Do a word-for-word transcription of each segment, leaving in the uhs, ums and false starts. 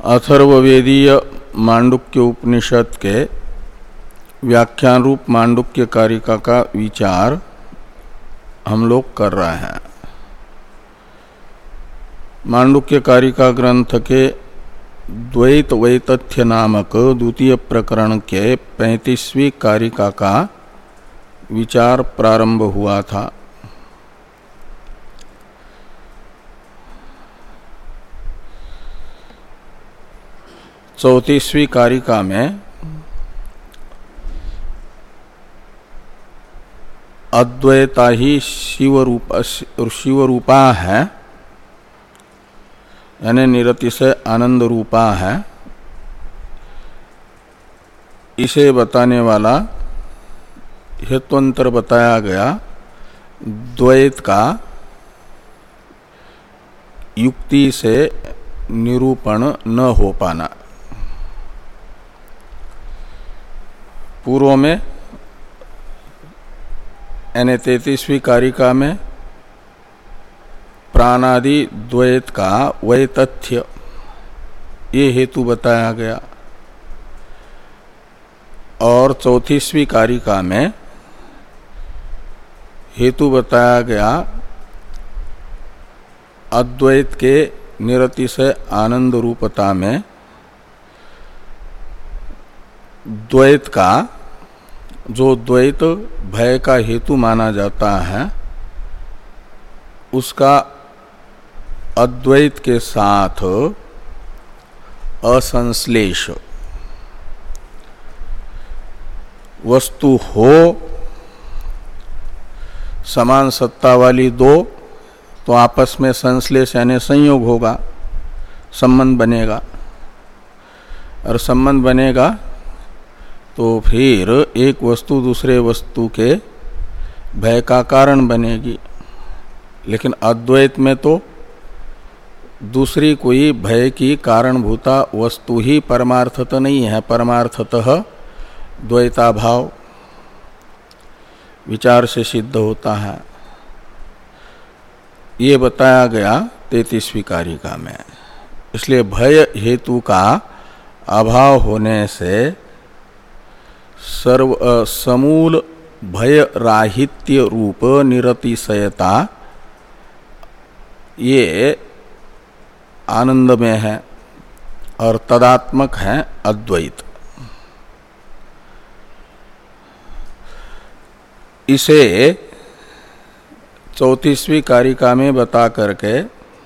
अथर्ववेदीय मांडुक्य उपनिषद के व्याख्यान रूप मांडुक्य कारिका का विचार हम लोग कर रहे हैं। मांडुक्य कारिका ग्रंथ के द्वैत वैतथ्य नामक द्वितीय प्रकरण के पैंतीसवीं कारिका का विचार प्रारंभ हुआ था। चौतीसवीं कारिका में अद्वैता ही शिव रूप शिव रूपा है, यानी निरतिशय आनंद रूपा है। इसे बताने वाला हेतुअंतर बताया गया द्वैत का युक्ति से निरूपण न हो पाना। पूर्व में यानी तैंतीसवीं कारिका में प्राणादि द्वैत का वैतथ्य ये हेतु बताया गया और चौतीसवीं कारिका में हेतु बताया गया अद्वैत के निरतिशय आनंद रूपता में द्वैत का जो द्वैत भय का हेतु माना जाता है उसका अद्वैत के साथ असंश्लेष वस्तु हो समान सत्ता वाली दो तो आपस में संश्लेष यानी संयोग होगा, संबंध बनेगा और संबंध बनेगा तो फिर एक वस्तु दूसरे वस्तु के भय का कारण बनेगी। लेकिन अद्वैत में तो दूसरी कोई भय की कारणभूता वस्तु ही परमार्थत नहीं है, परमार्थतः द्वैताभाव विचार से सिद्ध होता है। ये बताया गया तैंतीसवीं कारिका में। इसलिए भय हेतु का अभाव होने से सर्व समूल भय राहित्य रूप निरतिशयता ये आनंद में है और तदात्मक है अद्वैत। इसे चौतीसवीं कारिका में बता करके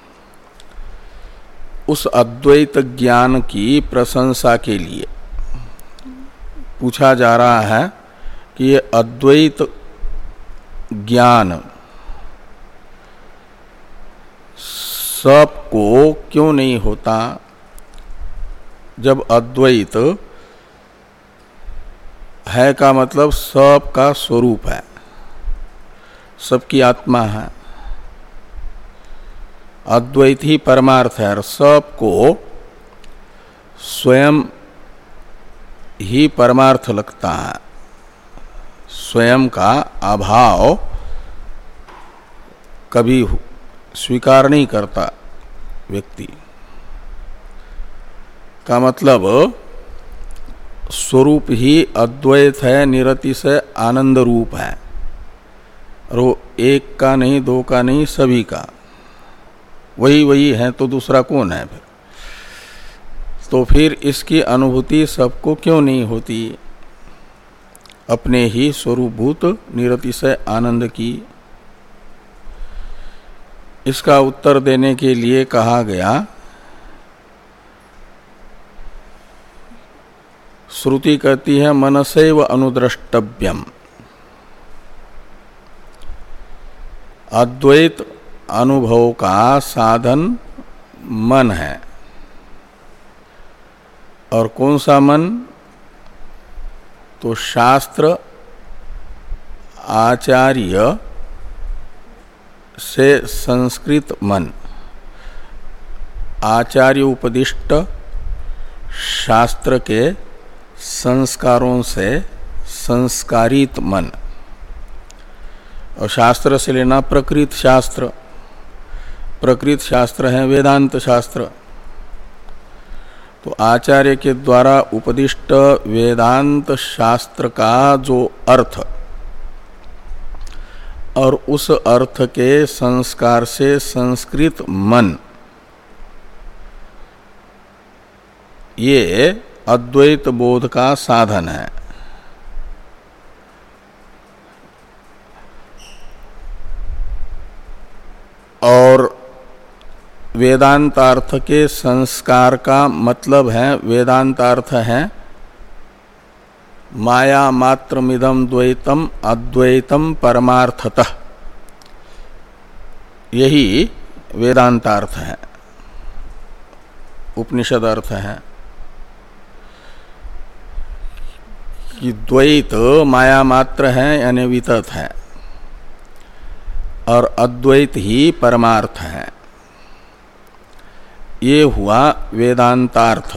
उस अद्वैत ज्ञान की प्रशंसा के लिए पूछा जा रहा है कि ये अद्वैत ज्ञान सबको क्यों नहीं होता, जब अद्वैत है का मतलब सब का स्वरूप है, सबकी आत्मा है। अद्वैत ही परमार्थ है और सबको स्वयं ही परमार्थ लगता है। स्वयं का अभाव कभी स्वीकार नहीं करता व्यक्ति का मतलब स्वरूप ही अद्वैत है, निरतिशय आनंद रूप है और वो एक का नहीं, दो का नहीं, सभी का वही वही है तो दूसरा कौन है फिर? तो फिर इसकी अनुभूति सबको क्यों नहीं होती अपने ही स्वरूपभूत निरतिशय आनंद की? इसका उत्तर देने के लिए कहा गया श्रुति कहती है मनसैव अनुद्रष्टव्यम। अद्वैत अनुभव का साधन मन है। और कौन सा मन? तो शास्त्र आचार्य से संस्कृत मन, आचार्य उपदिष्ट शास्त्र के संस्कारों से संस्कारित मन। और शास्त्र से लेना प्रकृत शास्त्र, प्रकृत शास्त्र है वेदांत शास्त्र। तो आचार्य के द्वारा उपदिष्ट वेदांत शास्त्र का जो अर्थ और उस अर्थ के संस्कार से संस्कृत मन, ये अद्वैत बोध का साधन है। और वेदांतार्थ के संस्कार का मतलब है, वेदांतार्थ है माया मात्रमिदं द्वैतम अद्वैतम परमार्थतः, यही वेदांतार्थ है, उपनिषद अर्थ है कि द्वैत माया मात्र है यानी वितत है और अद्वैत ही परमार्थ है। ये हुआ वेदांतार्थ।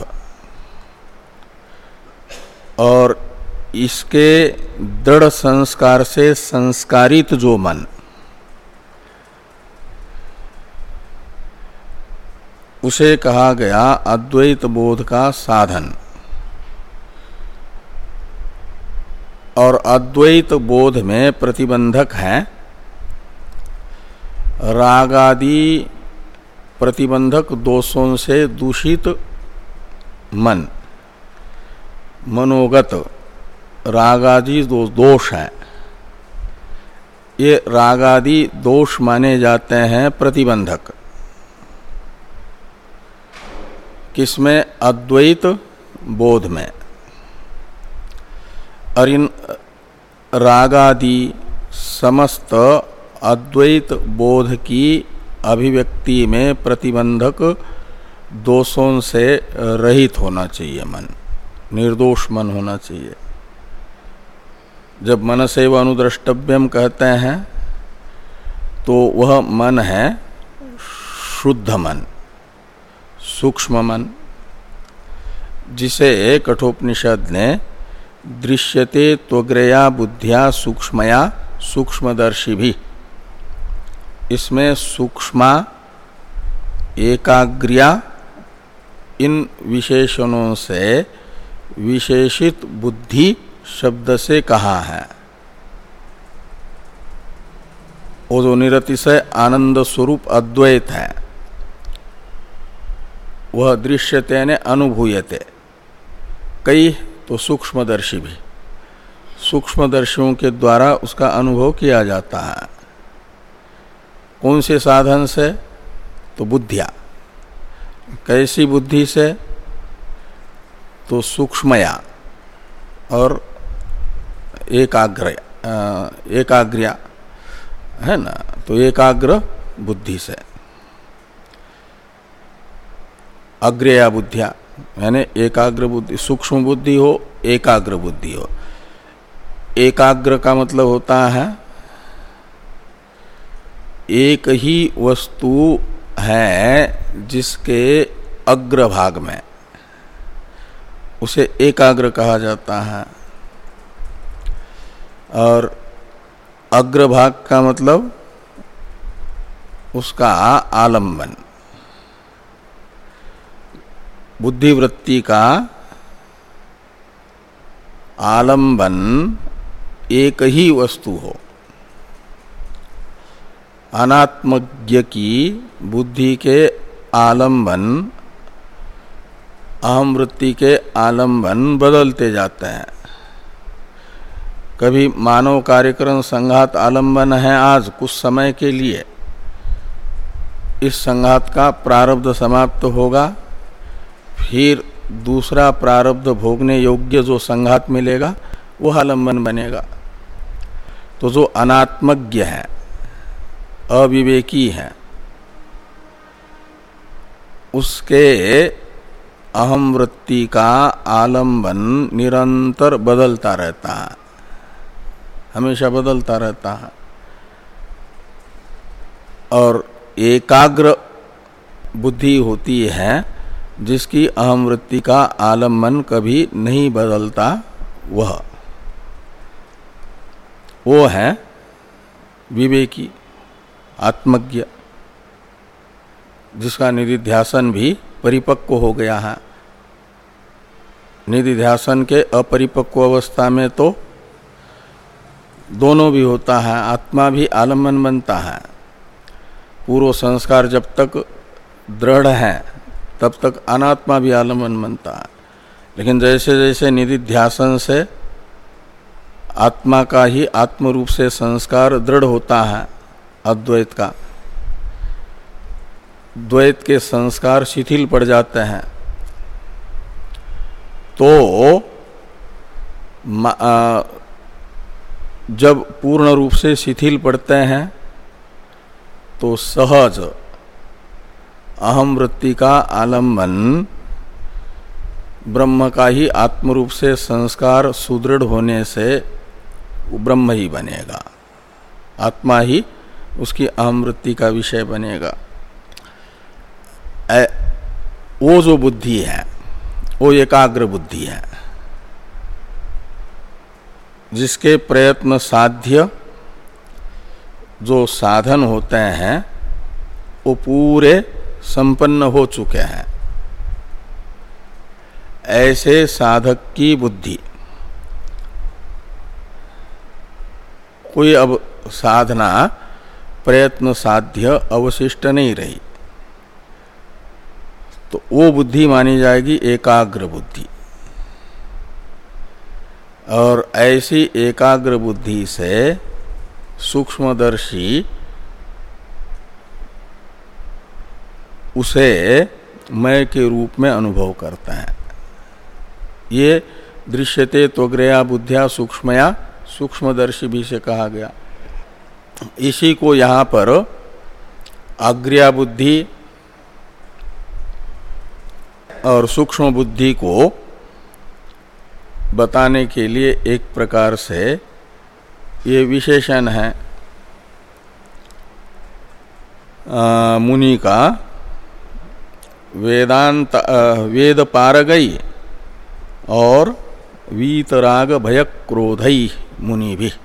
और इसके दृढ़ संस्कार से संस्कारित जो मन, उसे कहा गया अद्वैत बोध का साधन। और अद्वैत बोध में प्रतिबंधक है रागादि प्रतिबंधक दोषों से दूषित मन, मनोगत रागादि दो दोष है। ये रागादि दोष माने जाते हैं प्रतिबंधक। किसमें? अद्वैत बोध में। और इन रागादि समस्त अद्वैत बोध की अभिव्यक्ति में प्रतिबंधक दोषों से रहित होना चाहिए मन, निर्दोष मन होना चाहिए। जब मनसेव अनुद्रष्टव्यम कहते हैं तो वह मन है शुद्ध मन, सूक्ष्म मन, जिसे कठोपनिषद ने दृश्यते त्वग्रया बुद्धिया सूक्ष्मया सूक्ष्मदर्शी भी, इसमें सूक्ष्मा एकाग्र्या इन विशेषणों से विशेषित बुद्धि शब्द से कहा है। वो जो निरतिशय आनंद स्वरूप अद्वैत है, वह दृश्यते यानी अनुभूयते, कई तो सूक्ष्मदर्शी भी, सूक्ष्मदर्शियों के द्वारा उसका अनुभव किया जाता है। कौन से साधन से? तो बुद्धिया। कैसी बुद्धि से? तो सूक्ष्मया और एकाग्र एकाग्र्या है ना, तो एकाग्र बुद्धि से, अग्रया बुद्धिया यानी एकाग्र बुद्धि, सूक्ष्म बुद्धि हो, एकाग्र बुद्धि हो। एकाग्र का मतलब होता है एक ही वस्तु है जिसके अग्रभाग में, उसे एकाग्र कहा जाता है। और अग्रभाग का मतलब उसका आलंबन, बुद्धिवृत्ति का आलंबन एक ही वस्तु हो। अनात्मज्ञ की बुद्धि के आलंबन, अहम वृत्ति के आलंबन बदलते जाते हैं। कभी मानव कार्यक्रम संघात आलंबन है आज कुछ समय के लिए, इस संघात का प्रारब्ध समाप्त होगा, फिर दूसरा प्रारब्ध भोगने योग्य जो संघात मिलेगा वो आलंबन बनेगा। तो जो अनात्मज्ञ है, अविवेकी है, उसके अहम वृत्ति का आलंबन निरंतर बदलता रहता है, हमेशा बदलता रहता है। और एकाग्र बुद्धि होती है जिसकी अहम वृत्ति का आलंबन कभी नहीं बदलता, वह वो है विवेकी, आत्मज्ञ, जिसका निधिध्यासन भी परिपक्व हो गया है। निधिध्यासन के अपरिपक्व अवस्था में तो दोनों भी होता है, आत्मा भी आलम्बन बनता है। पूर्व संस्कार जब तक दृढ़ है तब तक अनात्मा भी आलम्बन बनता है, लेकिन जैसे जैसे निधिध्यासन से आत्मा का ही आत्म रूप से संस्कार दृढ़ होता है, अद्वैत का, द्वैत के संस्कार शिथिल पड़ जाते हैं, तो जब पूर्ण रूप से शिथिल पड़ते हैं तो सहज अहम वृत्ति का आलम्बन ब्रह्म का ही आत्मरूप से संस्कार सुदृढ़ होने से ब्रह्म ही बनेगा, आत्मा ही उसकी अहम वृत्ति का विषय बनेगा। ए, वो जो बुद्धि है वो एकाग्र बुद्धि है, जिसके प्रयत्न साध्य जो साधन होते हैं वो पूरे संपन्न हो चुके हैं। ऐसे साधक की बुद्धि, कोई अब साधना प्रयत्न साध्य अवशिष्ट नहीं रही, तो वो बुद्धि मानी जाएगी एकाग्र बुद्धि। और ऐसी एकाग्र बुद्धि से सूक्ष्मदर्शी उसे मय के रूप में अनुभव करता है। ये दृश्यते त्वग्रया बुद्धिया सूक्ष्मया सूक्ष्मदर्शी भी से कहा गया। इसी को यहाँ पर अग्र्या बुद्धि और सूक्ष्म बुद्धि को बताने के लिए एक प्रकार से ये विशेषण है आ, मुनि का वेदांत वेद पारगई और वीतराग भय क्रोधई मुनि भी।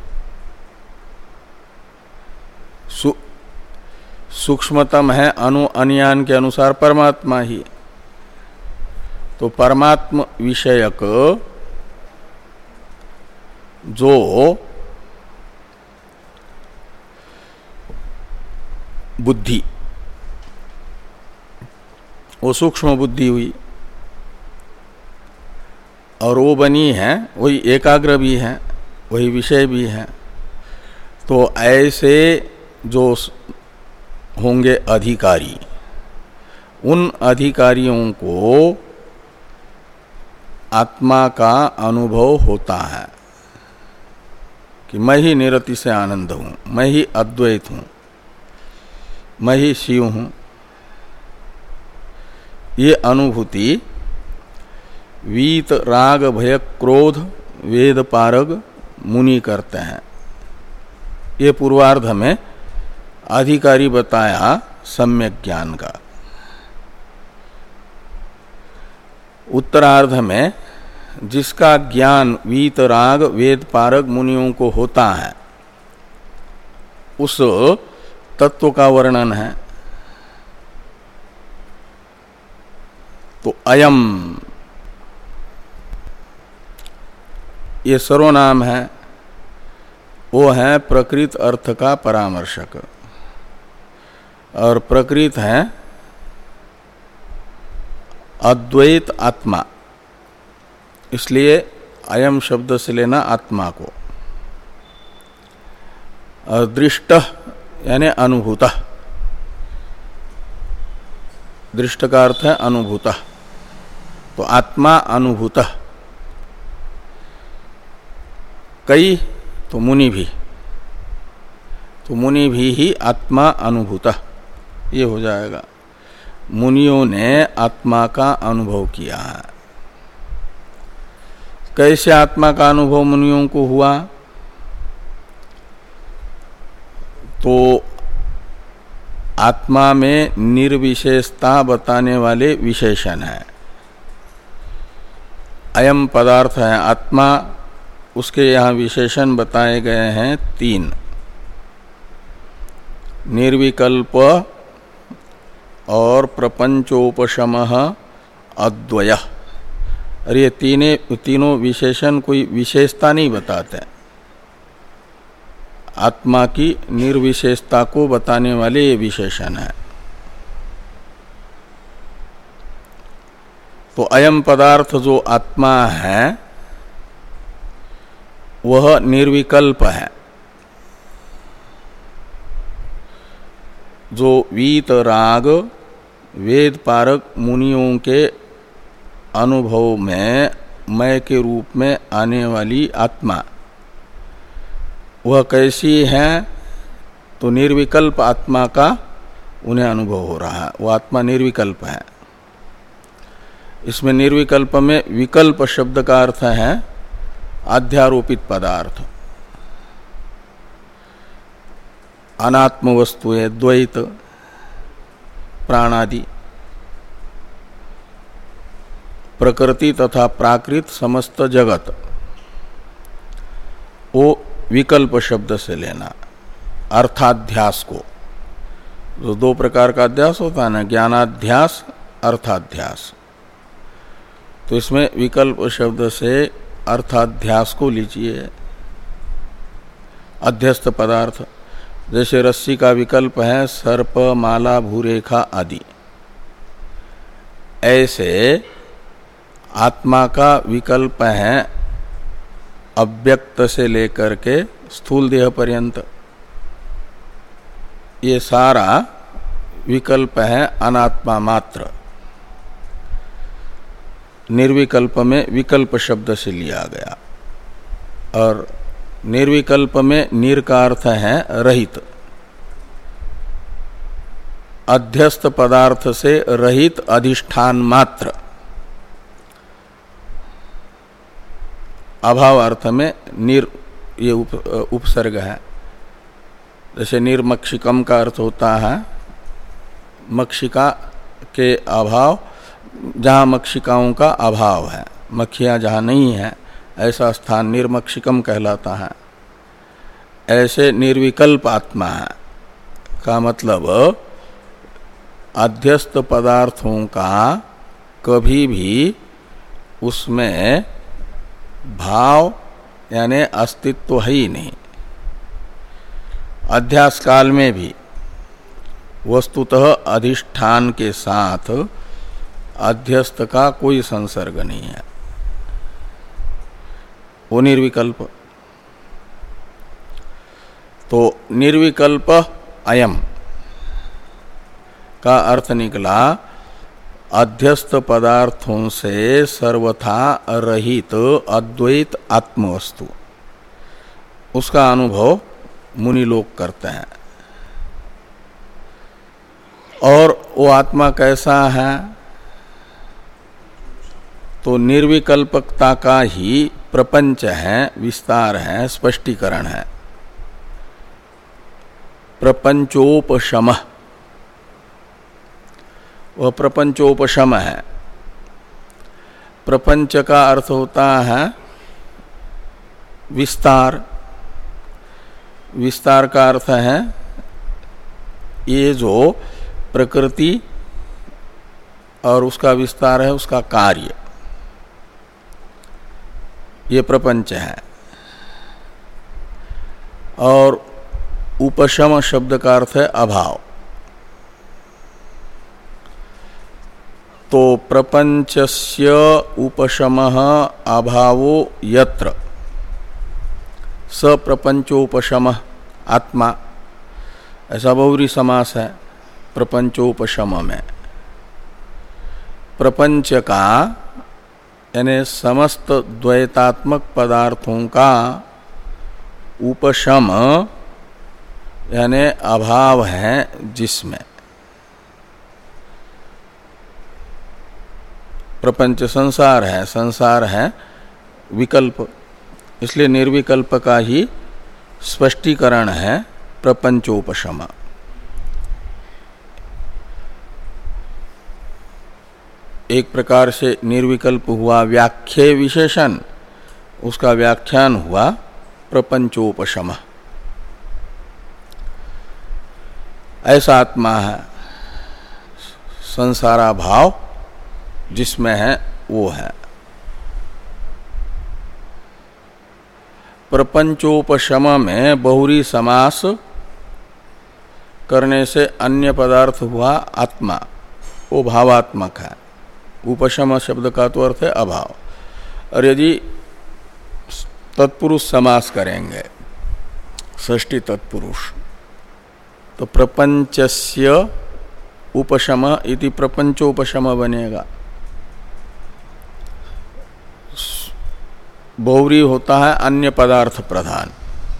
सु, सूक्ष्मतम है अनु अन्यान के अनुसार परमात्मा ही, तो परमात्म विषयक जो बुद्धि वो सूक्ष्म बुद्धि हुई, और वो बनी है वही एकाग्र भी है, वही विषय भी है। तो ऐसे जो होंगे अधिकारी, उन अधिकारियों को आत्मा का अनुभव होता है कि मैं ही निरति से आनंद हूँ, मैं ही अद्वैत हूँ, मैं ही शिव हूँ। ये अनुभूति वीत राग भय क्रोध वेद पारग मुनि करते हैं। ये पूर्वार्ध में अधिकारी बताया सम्यक ज्ञान का। उत्तरार्ध में जिसका ज्ञान वीत राग वेद पारग मुनियों को होता है उस तत्व का वर्णन है। तो अयम ये सर्वनाम है, वो है प्रकृत अर्थ का परामर्शक, और प्रकृत है अद्वैत आत्मा, इसलिए अयम शब्द से लेना आत्मा को। और दृष्ट यानी अनुभूत, दृष्ट का अर्थ है अनुभूत, तो आत्मा अनुभूत। कई तो मुनि भी, तो मुनि भी ही आत्मा अनुभूत, ये हो जाएगा। मुनियों ने आत्मा का अनुभव किया है। कैसे आत्मा का अनुभव मुनियों को हुआ? तो आत्मा में निर्विशेषता बताने वाले विशेषण है। अयम पदार्थ है आत्मा, उसके यहाँ विशेषण बताए गए हैं तीन। निर्विकल्प और प्रपंचोपशमः अद्वय, और ये तीने तीनों विशेषण कोई विशेषता नहीं बताते, आत्मा की निर्विशेषता को बताने वाले ये विशेषण है। तो अयम पदार्थ जो आत्मा है वह निर्विकल्प है। जो वीत राग वेद पारक मुनियों के अनुभव में मय के रूप में आने वाली आत्मा वह कैसी है, तो निर्विकल्प आत्मा का उन्हें अनुभव हो रहा है, वो आत्मा निर्विकल्प है। इसमें निर्विकल्प में विकल्प शब्द का अर्थ है अध्यारोपित पदार्थ, अनात्म वस्तुएं, द्वैत, प्राणादि, प्रकृति तथा प्राकृत समस्त जगत, वो विकल्प शब्द से लेना। अर्थाध्यास को, जो दो प्रकार का अध्यास होता है ना, ज्ञानाध्यास, अर्थाध्यास, तो इसमें विकल्प शब्द से अर्थाध्यास को लीजिए। अध्यस्त पदार्थ जैसे रस्सी का विकल्प है सर्प, माला, भूरेखा आदि, ऐसे आत्मा का विकल्प है अव्यक्त से लेकर के स्थूल देह पर्यंत। ये सारा विकल्प है अनात्मा मात्र। निर्विकल्प में विकल्प शब्द से लिया गया, और निर्विकल्प में निर का अर्थ है रहित। अध्यस्त पदार्थ से रहित अधिष्ठान मात्र, अभाव अर्थ में निर ये उप, उपसर्ग है। जैसे निर्मक्षिकम का अर्थ होता है मक्षिका के अभाव, जहाँ मक्षिकाओं का अभाव है, मक्खियाँ जहाँ नहीं है ऐसा स्थान निर्मक्षिकम कहलाता है। ऐसे निर्विकल्प आत्मा है का मतलब अध्यस्त पदार्थों का कभी भी उसमें भाव यानी अस्तित्व है ही नहीं। अध्यास काल में भी वस्तुतः अधिष्ठान के साथ अध्यस्त का कोई संसर्ग नहीं है, वो निर्विकल्प। तो निर्विकल्प अयम का अर्थ निकला अध्यस्त पदार्थों से सर्वथा रहित अद्वैत आत्मवस्तु, उसका अनुभव मुनि लोग करते हैं। और वो आत्मा कैसा है, तो निर्विकल्पकता का ही प्रपंच है, विस्तार है, स्पष्टीकरण है। प्रपंचोपशम, वह प्रपंचोपशम है। प्रपंच का अर्थ होता है विस्तार, विस्तार का अर्थ है ये जो प्रकृति और उसका विस्तार है उसका कार्य, ये प्रपंच है। और उपशम शब्द का अर्थ है अभाव। तो प्रपंचस्य उपशमः अभावो यत्र स प्रपंचोपशमः आत्मा, ऐसा बहुव्रीहि समास है प्रपंचोपशम में। प्रपंच का यानी समस्त द्वैतात्मक पदार्थों का उपशम यानी अभाव है जिसमें। प्रपंच संसार है, संसार है विकल्प, इसलिए निर्विकल्प का ही स्पष्टीकरण है प्रपंचोपशम। एक प्रकार से निर्विकल्प हुआ व्याख्ये विशेषण, उसका व्याख्यान हुआ प्रपंचोपशम। ऐसा आत्मा है, संसारा भाव जिसमें है वो है। प्रपंचोपशम में बहुरी समास करने से अन्य पदार्थ हुआ आत्मा, वो भावात्मक है। उपशम शब्द का तो अर्थ है अभाव। और यदि तत्पुरुष समास करेंगे षष्ठी तत्पुरुष, तो प्रपंचस्य उपशम इति प्रपंचोपशम बनेगा। बहुरी होता है अन्य पदार्थ प्रधान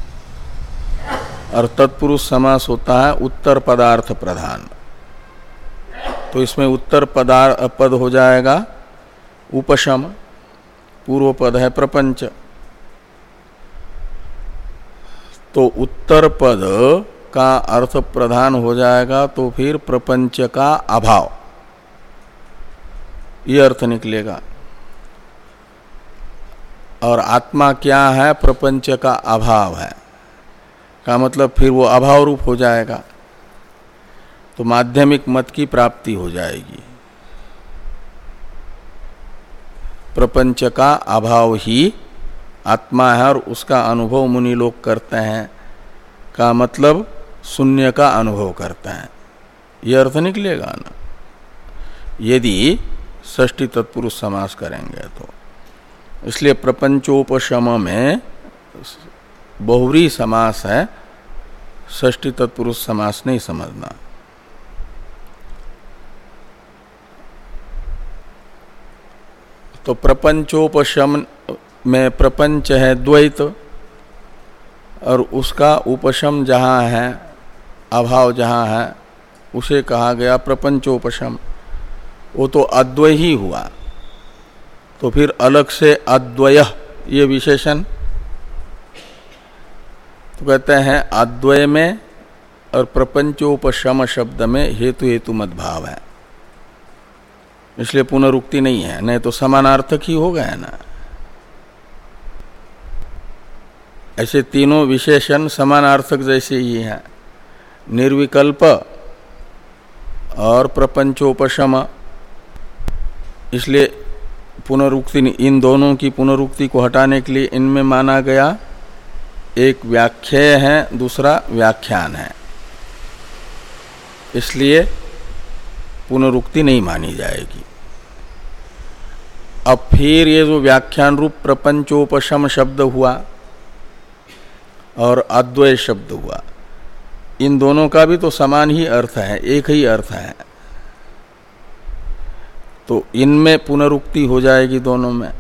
और तत्पुरुष समास होता है उत्तर पदार्थ प्रधान। तो इसमें उत्तर पदार्थ पद हो जाएगा उपशम, पूर्व पद है प्रपंच। तो उत्तर पद का अर्थ प्रधान हो जाएगा तो फिर प्रपंच का अभाव, ये अर्थ निकलेगा। और आत्मा क्या है? प्रपंच का अभाव है, का मतलब फिर वो अभाव रूप हो जाएगा। तो माध्यमिक मत की प्राप्ति हो जाएगी। प्रपंच का अभाव ही आत्मा है और उसका अनुभव मुनि लोग करते हैं, का मतलब शून्य का अनुभव करते हैं, यह अर्थ निकलेगा ना यदि षष्ठी तत्पुरुष समास करेंगे तो। इसलिए प्रपंचोपशम में बहुरी समास है, षष्ठी तत्पुरुष समास नहीं समझना। तो प्रपंचोपशम में प्रपंच है द्वैत और उसका उपशम जहाँ है, अभाव जहाँ है, उसे कहा गया प्रपंचोपशम। वो तो अद्वय ही हुआ, तो फिर अलग से अद्वय ये विशेषण। तो कहते हैं अद्वय में और प्रपंचोपशम शब्द में हेतु हेतु मत भाव है, इसलिए पुनरुक्ति नहीं है, नहीं तो समानार्थक ही हो गया ना। ऐसे तीनों विशेषण समानार्थक जैसे ही हैं, निर्विकल्प और प्रपंचोपशम। इसलिए पुनरुक्ति, इन दोनों की पुनरुक्ति को हटाने के लिए इनमें माना गया एक व्याख्याय है, दूसरा व्याख्यान है, इसलिए पुनरुक्ति नहीं मानी जाएगी। अब फिर ये जो व्याख्यान रूप प्रपंचोपशम शब्द हुआ और अद्वय शब्द हुआ, इन दोनों का भी तो समान ही अर्थ है, एक ही अर्थ है। तो इनमें पुनरुक्ति हो जाएगी दोनों में।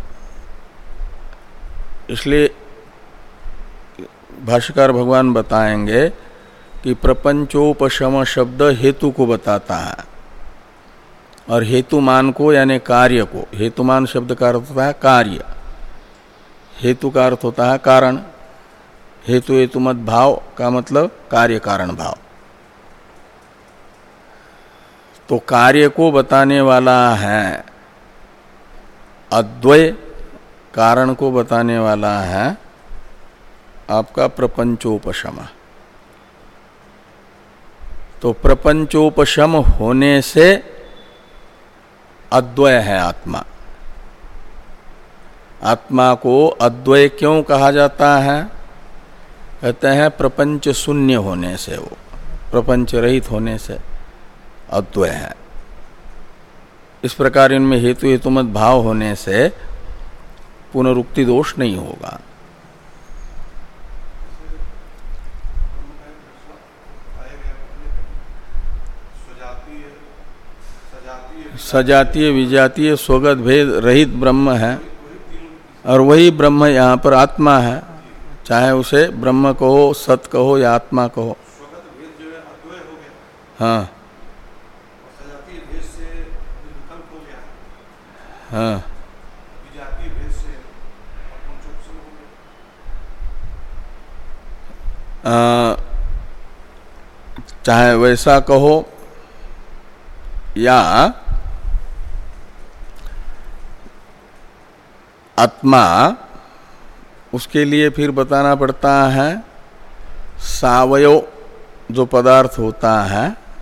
इसलिए भाष्यकार भगवान बताएंगे कि प्रपंचोपशम शब्द हेतु को बताता है और हेतुमान को यानी कार्य को, हेतुमान शब्द का अर्थ होता है कार्य, हेतु का अर्थ होता है कारण, हेतु हेतुमत भाव का मतलब कार्य कारण भाव। तो कार्य को बताने वाला है अद्वय, कारण को बताने वाला है आपका प्रपंचोपशम। तो प्रपंचोपशम होने से अद्वय है आत्मा। आत्मा को अद्वय क्यों कहा जाता है? कहते हैं प्रपंच शून्य होने से, वो प्रपंच रहित होने से अद्वय है। इस प्रकार इनमें हेतु हेतुमत भाव होने से पुनरुक्ति दोष नहीं होगा। सजातीय विजातीय स्वगत भेद रहित ब्रह्म है और वही ब्रह्म यहाँ पर आत्मा है, चाहे उसे ब्रह्म कहो, सत कहो या आत्मा कहो। हाँ हाँ आ, चाहे वैसा कहो या आत्मा, उसके लिए फिर बताना पड़ता है सावयव जो पदार्थ होता है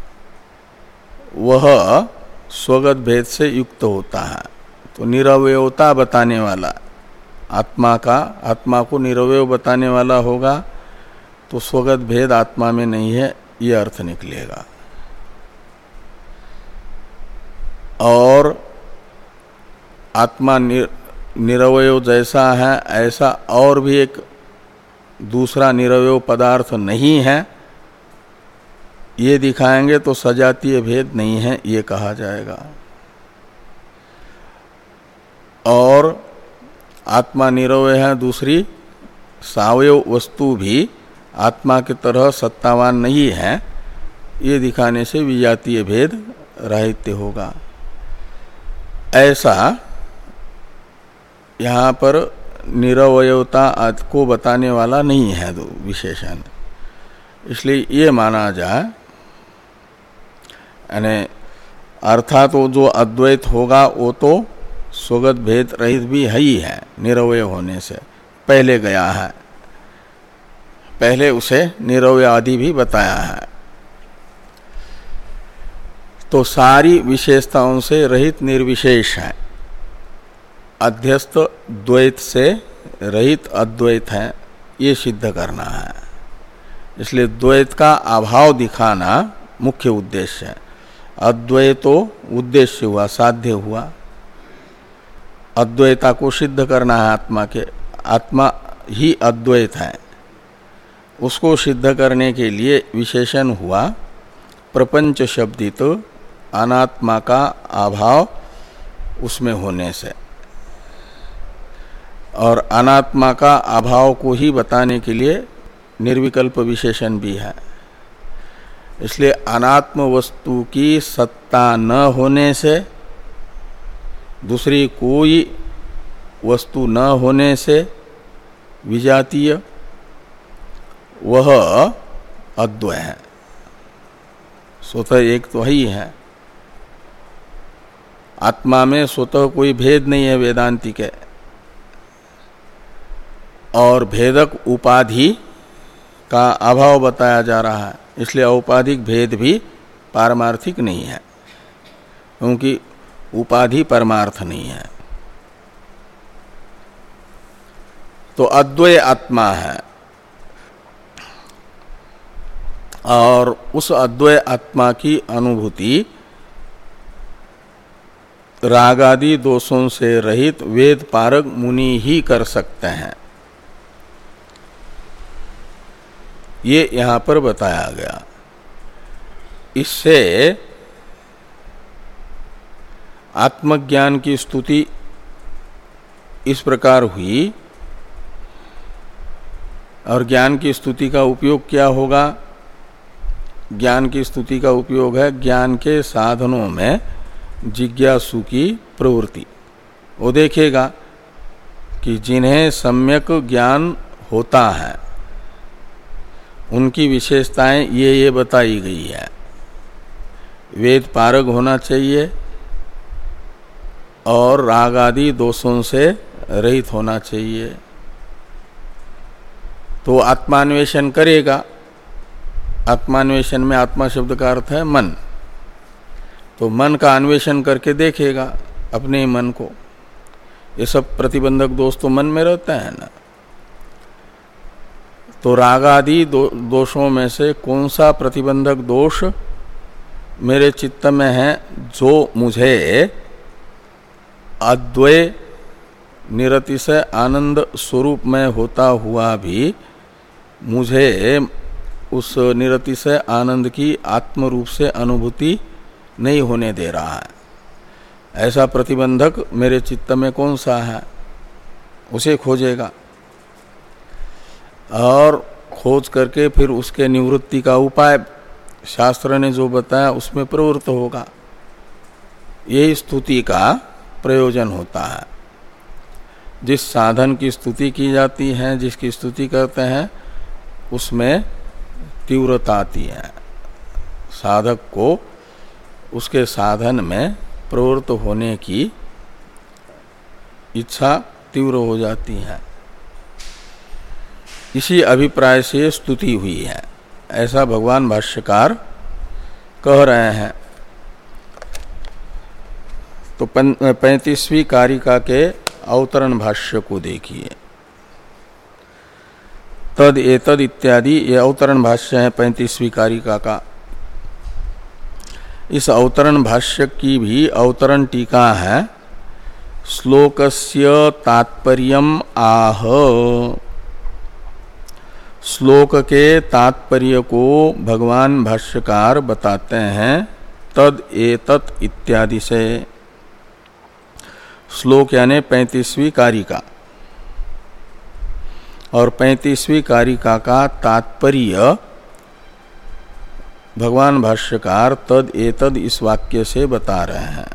वह स्वगत भेद से युक्त होता है। तो निरवयवता बताने वाला आत्मा का, आत्मा को निरवय बताने वाला होगा तो स्वगत भेद आत्मा में नहीं है, ये अर्थ निकलेगा। और आत्मा निर, निरवय जैसा है ऐसा और भी एक दूसरा निरवय पदार्थ नहीं है, ये दिखाएंगे तो सजातीय भेद नहीं है ये कहा जाएगा। और आत्मा निरवय है, दूसरी सावयव वस्तु भी आत्मा की तरह सत्तावान नहीं है, ये दिखाने से विजातीय भेद राहित्य होगा। ऐसा यहाँ पर निरवयता को बताने वाला नहीं है विशेषण, इसलिए ये माना जाए, यानी अर्थात वो जो अद्वैत होगा वो तो स्वगत भेद रहित भी है ही है, निरवय होने से पहले गया है, पहले उसे निरवय आदि भी बताया है। तो सारी विशेषताओं से रहित निर्विशेष है, अध्यस्त द्वैत से रहित अद्वैत है, ये सिद्ध करना है। इसलिए द्वैत का अभाव दिखाना मुख्य उद्देश्य है। अद्वैतो उद्देश्य हुआ, साध्य हुआ, अद्वैता को सिद्ध करना है आत्मा के, आत्मा ही अद्वैत है, उसको सिद्ध करने के लिए विशेषण हुआ प्रपंच शब्दित अनात्मा का अभाव उसमें होने से। और अनात्मा का अभाव को ही बताने के लिए निर्विकल्प विशेषण भी है। इसलिए अनात्म वस्तु की सत्ता न होने से, दूसरी कोई वस्तु न होने से विजातीय वह अद्वय है, स्वतः एक तो ही है। आत्मा में स्वतः कोई भेद नहीं है वेदांती के, और भेदक उपाधि का अभाव बताया जा रहा है, इसलिए औपाधिक भेद भी पारमार्थिक नहीं है, क्योंकि उपाधि परमार्थ नहीं है। तो अद्वय आत्मा है, और उस अद्वय आत्मा की अनुभूति रागादि दोषों से रहित वेद पारग मुनि ही कर सकते हैं, ये यहां पर बताया गया। इससे आत्मज्ञान की स्तुति इस प्रकार हुई, और ज्ञान की स्तुति का उपयोग क्या होगा? ज्ञान की स्तुति का उपयोग है ज्ञान के साधनों में जिज्ञासु की प्रवृत्ति। वो देखेगा कि जिन्हें सम्यक ज्ञान होता है उनकी विशेषताएं ये ये बताई गई है। वेद पारग होना चाहिए और राग आदि दोषों से रहित होना चाहिए। तो आत्मान्वेषण करेगा। आत्मान्वेषण में आत्मा शब्द का अर्थ है मन। तो मन का अन्वेषण करके देखेगा अपने मन को। ये सब प्रतिबंधक दोष तो मन में रहता है ना। तो रागादि दो, दोषों में से कौन सा प्रतिबंधक दोष मेरे चित्त में है जो मुझे अद्वय निरतिशय आनंद स्वरूप में होता हुआ भी मुझे उस निरतिशय आनंद की आत्म रूप से अनुभूति नहीं होने दे रहा है। ऐसा प्रतिबंधक मेरे चित्त में कौन सा है, उसे खोजेगा और खोज करके फिर उसके निवृत्ति का उपाय शास्त्र ने जो बताया उसमें प्रवृत्त होगा। यही स्तुति का प्रयोजन होता है। जिस साधन की स्तुति की जाती है, जिसकी स्तुति करते हैं, उसमें तीव्रता आती है। साधक को उसके साधन में प्रवृत्त होने की इच्छा तीव्र हो जाती है। इसी अभिप्राय से स्तुति हुई है, ऐसा भगवान भाष्यकार कह रहे हैं। तो पैंतीसवीं कारिका के अवतरण भाष्य को देखिए। तद एतद इत्यादि ये अवतरण भाष्य है पैंतीसवीं कारिका का। इस अवतरण भाष्य की भी अवतरण टीका है। श्लोकस्य तात्पर्यम आह, श्लोक के तात्पर्य को भगवान भाष्यकार बताते हैं तद एतत इत्यादि से। श्लोक यानी पैंतीसवीं कारिका, और पैंतीसवीं कारिका का तात्पर्य भगवान भाष्यकार तद एतद इस वाक्य से बता रहे हैं।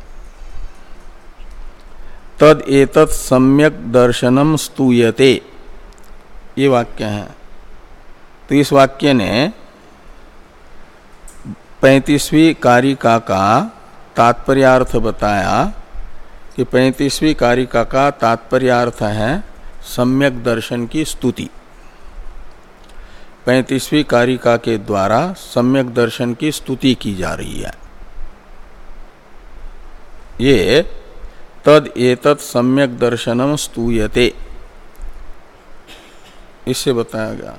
तद एतत् सम्यक दर्शनम स्तूयते, ये वाक्य है। तो इस वाक्य ने पैंतीसवीं कारिका का तात्पर्यार्थ बताया कि पैंतीसवीं कारिका का तात्पर्यार्थ है सम्यक दर्शन की स्तुति। पैंतीसवीं कारिका के द्वारा सम्यक दर्शन की स्तुति की जा रही है। ये तद एतत् सम्यक दर्शनम स्तूयते, इससे बताया गया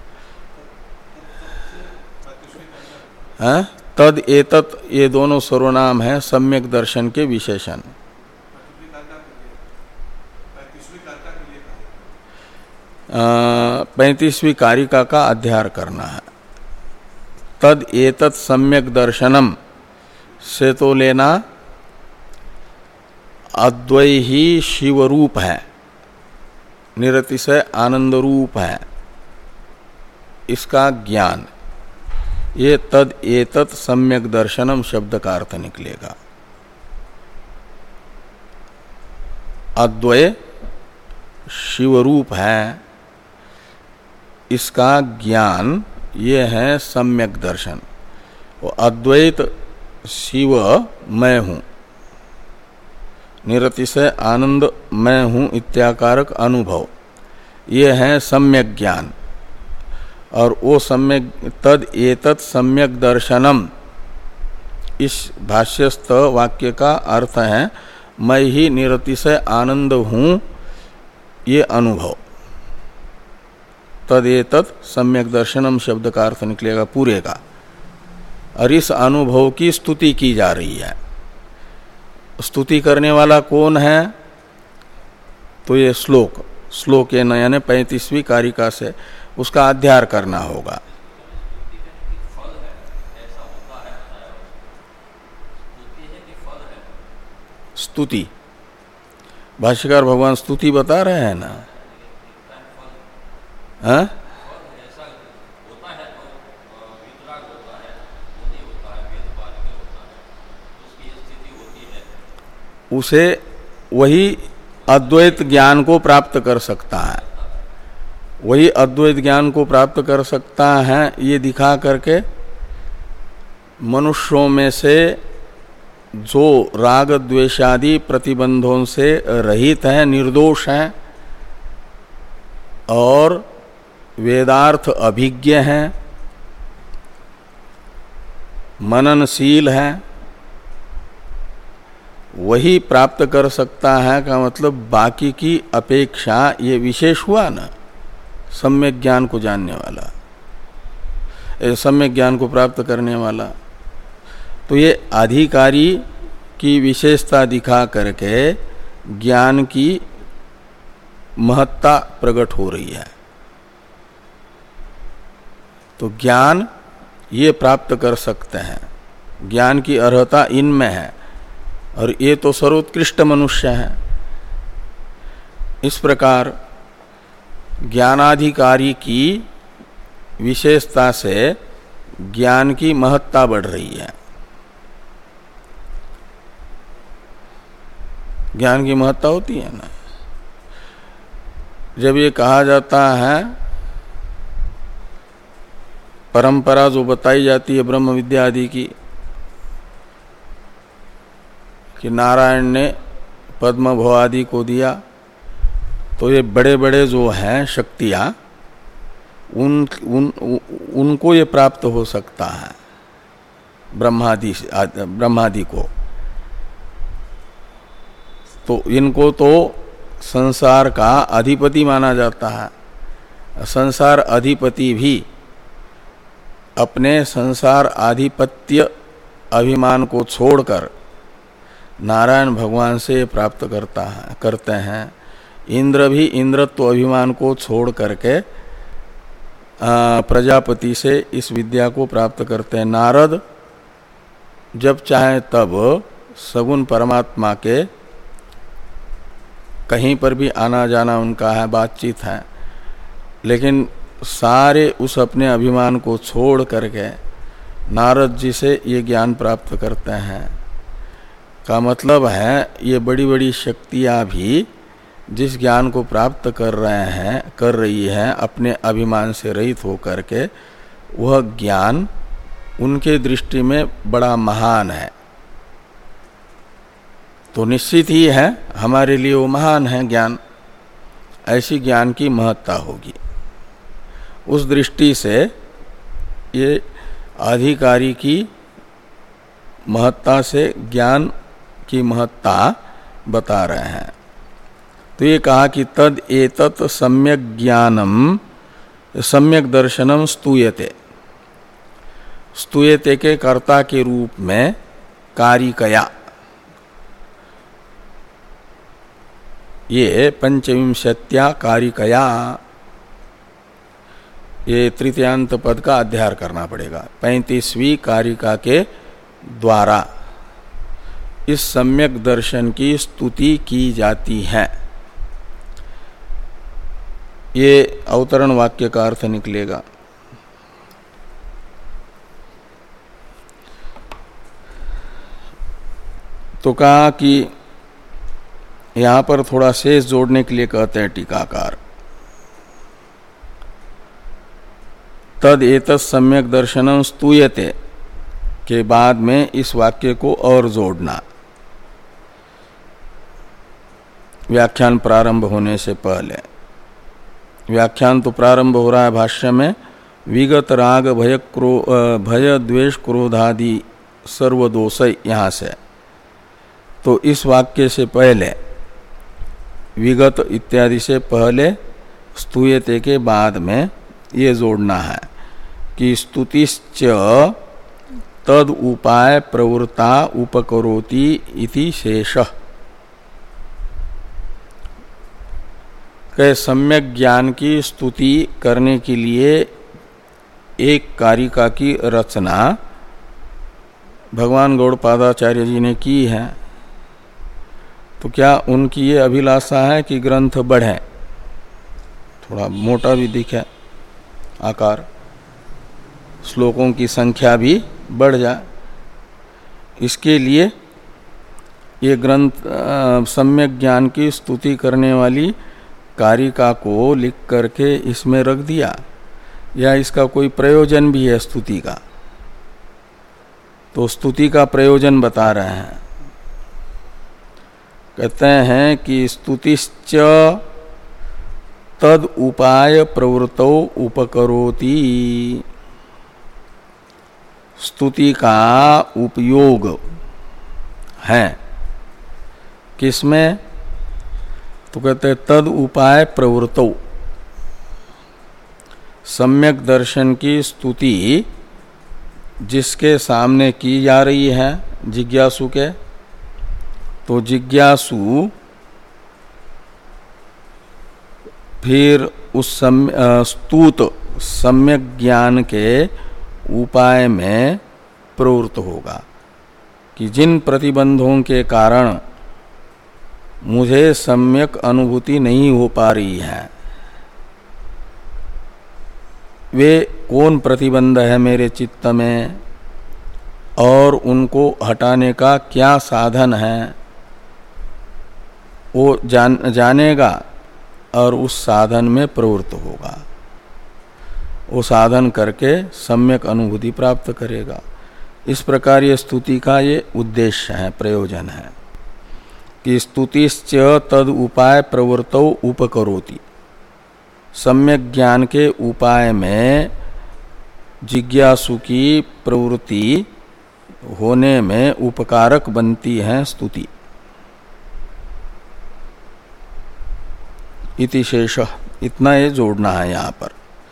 है। तद एतत् ये दोनों सर्वनाम है सम्यक दर्शन के विशेषण। पैंतीसवीं कारिका का अध्ययन करना है। तद एतत् सम्यक दर्शनम से तो लेना अद्वय ही शिव रूप है, निरतिशय आनंद रूप है, इसका ज्ञान, ये तद एतत् सम्यक दर्शनम शब्द का अर्थ निकलेगा। अद्वय शिव रूप है, इसका ज्ञान ये है सम्यक दर्शन। वो अद्वैत शिव मैं हूँ, निरतिशय आनंद मैं हूँ इत्याकारक अनुभव, ये है सम्यक ज्ञान। और वो सम्यक तद एतत् सम्यक दर्शनम, इस भाष्यस्थ वाक्य का अर्थ है मैं ही निरतिशय आनंद हूँ, ये अनुभव। तद एतत् सम्यक दर्शनम शब्द का अर्थ निकलेगा पूरे का। और इस अनुभव की स्तुति की जा रही है। स्तुति करने वाला कौन है? तो ये श्लोक, श्लोक ये नया ने पैंतीसवीं कारिका से उसका अध्ययन करना होगा। स्तुति भाष्यकार भगवान स्तुति बता रहे हैं ना। हाँ? उसे वही अद्वैत ज्ञान को प्राप्त कर सकता है, वही अद्वैत ज्ञान को प्राप्त कर सकता है ये दिखा करके मनुष्यों में से जो राग द्वेषादि प्रतिबंधों से रहित है, निर्दोष हैं और वेदार्थ अभिज्ञ हैं, मननशील हैं, वही प्राप्त कर सकता है। का मतलब बाकी की अपेक्षा ये विशेष हुआ ना, सम्यक ज्ञान को जानने वाला, सम्यक ज्ञान को प्राप्त करने वाला। तो ये अधिकारी की विशेषता दिखा करके ज्ञान की महत्ता प्रकट हो रही है। तो ज्ञान ये प्राप्त कर सकते हैं, ज्ञान की अर्हता इनमें है, और ये तो सर्वोत्कृष्ट मनुष्य है। इस प्रकार ज्ञानाधिकारी की विशेषता से ज्ञान की महत्ता बढ़ रही है। ज्ञान की महत्ता होती है ना। जब ये कहा जाता है, परंपरा जो बताई जाती है ब्रह्म विद्या आदि की, कि नारायण ने पद्म भव आदि को दिया, तो ये बड़े बड़े जो हैं शक्तियां, उन, उन उनको ये प्राप्त हो सकता है, ब्रह्मादि ब्रह्मादि को। तो इनको तो संसार का अधिपति माना जाता है। संसार अधिपति भी अपने संसार आधिपत्य अभिमान को छोड़कर नारायण भगवान से प्राप्त करता है करते हैं। इंद्र भी इंद्रत्व अभिमान को छोड़ करके प्रजापति से इस विद्या को प्राप्त करते हैं। नारद जब चाहे तब सगुण परमात्मा के कहीं पर भी आना जाना उनका है, बातचीत है, लेकिन सारे उस अपने अभिमान को छोड़ करके नारद जी से ये ज्ञान प्राप्त करते हैं। का मतलब है ये बड़ी बड़ी शक्तियाँ भी जिस ज्ञान को प्राप्त कर रहे हैं कर रही हैं अपने अभिमान से रहित होकर के, वह ज्ञान उनके दृष्टि में बड़ा महान है। तो निश्चित ही है हमारे लिए वो महान है ज्ञान, ऐसी ज्ञान की महत्ता होगी। उस दृष्टि से ये अधिकारी की महत्ता से ज्ञान की महत्ता बता रहे हैं। तो ये कहा कि तद एतत् सम्यक ज्ञानम सम्यक दर्शनम स्तूयते। स्तूयते के कर्ता के रूप में कारिकया, ये पंचविंशत्या कारिकया, ये तृतीयांत पद का अध्याय करना पड़ेगा। पैंतीसवीं कारिका के द्वारा इस सम्यक दर्शन की स्तुति की जाती है। ये अवतरण वाक्य का अर्थ निकलेगा। तो कहा कि यहां पर थोड़ा शेष जोड़ने के लिए कहते हैं टीकाकार, तद एतत् सम्यक दर्शनम स्तूयते के बाद में इस वाक्य को और जोड़ना, व्याख्यान प्रारंभ होने से पहले। व्याख्यान तो प्रारंभ हो रहा है भाष्य में, विगत राग भय क्रो भय द्वेष क्रोधादि सर्वदोष, यहाँ से। तो इस वाक्य से पहले, विगत इत्यादि से पहले, स्तूयते के बाद में ये जोड़ना है कि स्तुतिश्च तद उपाय प्रवृत्ता उपकरोति इति शेषः। के सम्यक ज्ञान की स्तुति करने के लिए एक कारिका की रचना भगवान गौड़पादाचार्य जी ने की है। तो क्या उनकी ये अभिलाषा है कि ग्रंथ बढ़े, थोड़ा मोटा भी दिखे आकार, श्लोकों की संख्या भी बढ़ जाए, इसके लिए ये ग्रंथ सम्यक ज्ञान की स्तुति करने वाली कारिका को लिख करके इसमें रख दिया, या इसका कोई प्रयोजन भी है स्तुति का? तो स्तुति का प्रयोजन बता रहे हैं। कहते हैं कि स्तुतिश्च तद उपाय प्रवृत्तो उपकरोति। स्तुति का उपयोग है किसमें? तो कहते हैं तद उपाय प्रवृत्तो, सम्यक दर्शन की स्तुति जिसके सामने की जा रही है जिज्ञासु के, तो जिज्ञासु फिर उस स्तुत सम्यक ज्ञान के उपाय में प्रवृत्त होगा कि जिन प्रतिबंधों के कारण मुझे सम्यक अनुभूति नहीं हो पा रही है, वे कौन प्रतिबंध है मेरे चित्त में और उनको हटाने का क्या साधन है, वो जान जानेगा और उस साधन में प्रवृत्त होगा। वो साधन करके सम्यक अनुभूति प्राप्त करेगा। इस प्रकार ये स्तुति का ये उद्देश्य है, प्रयोजन है कि स्तुतिश्च तद उपाय प्रवृत्तौ उपकरोति। सम्यक ज्ञान के उपाय में जिज्ञासु की प्रवृत्ति होने में उपकारक बनती है स्तुति। इति शेष, इतना ये जोड़ना है यहाँ पर।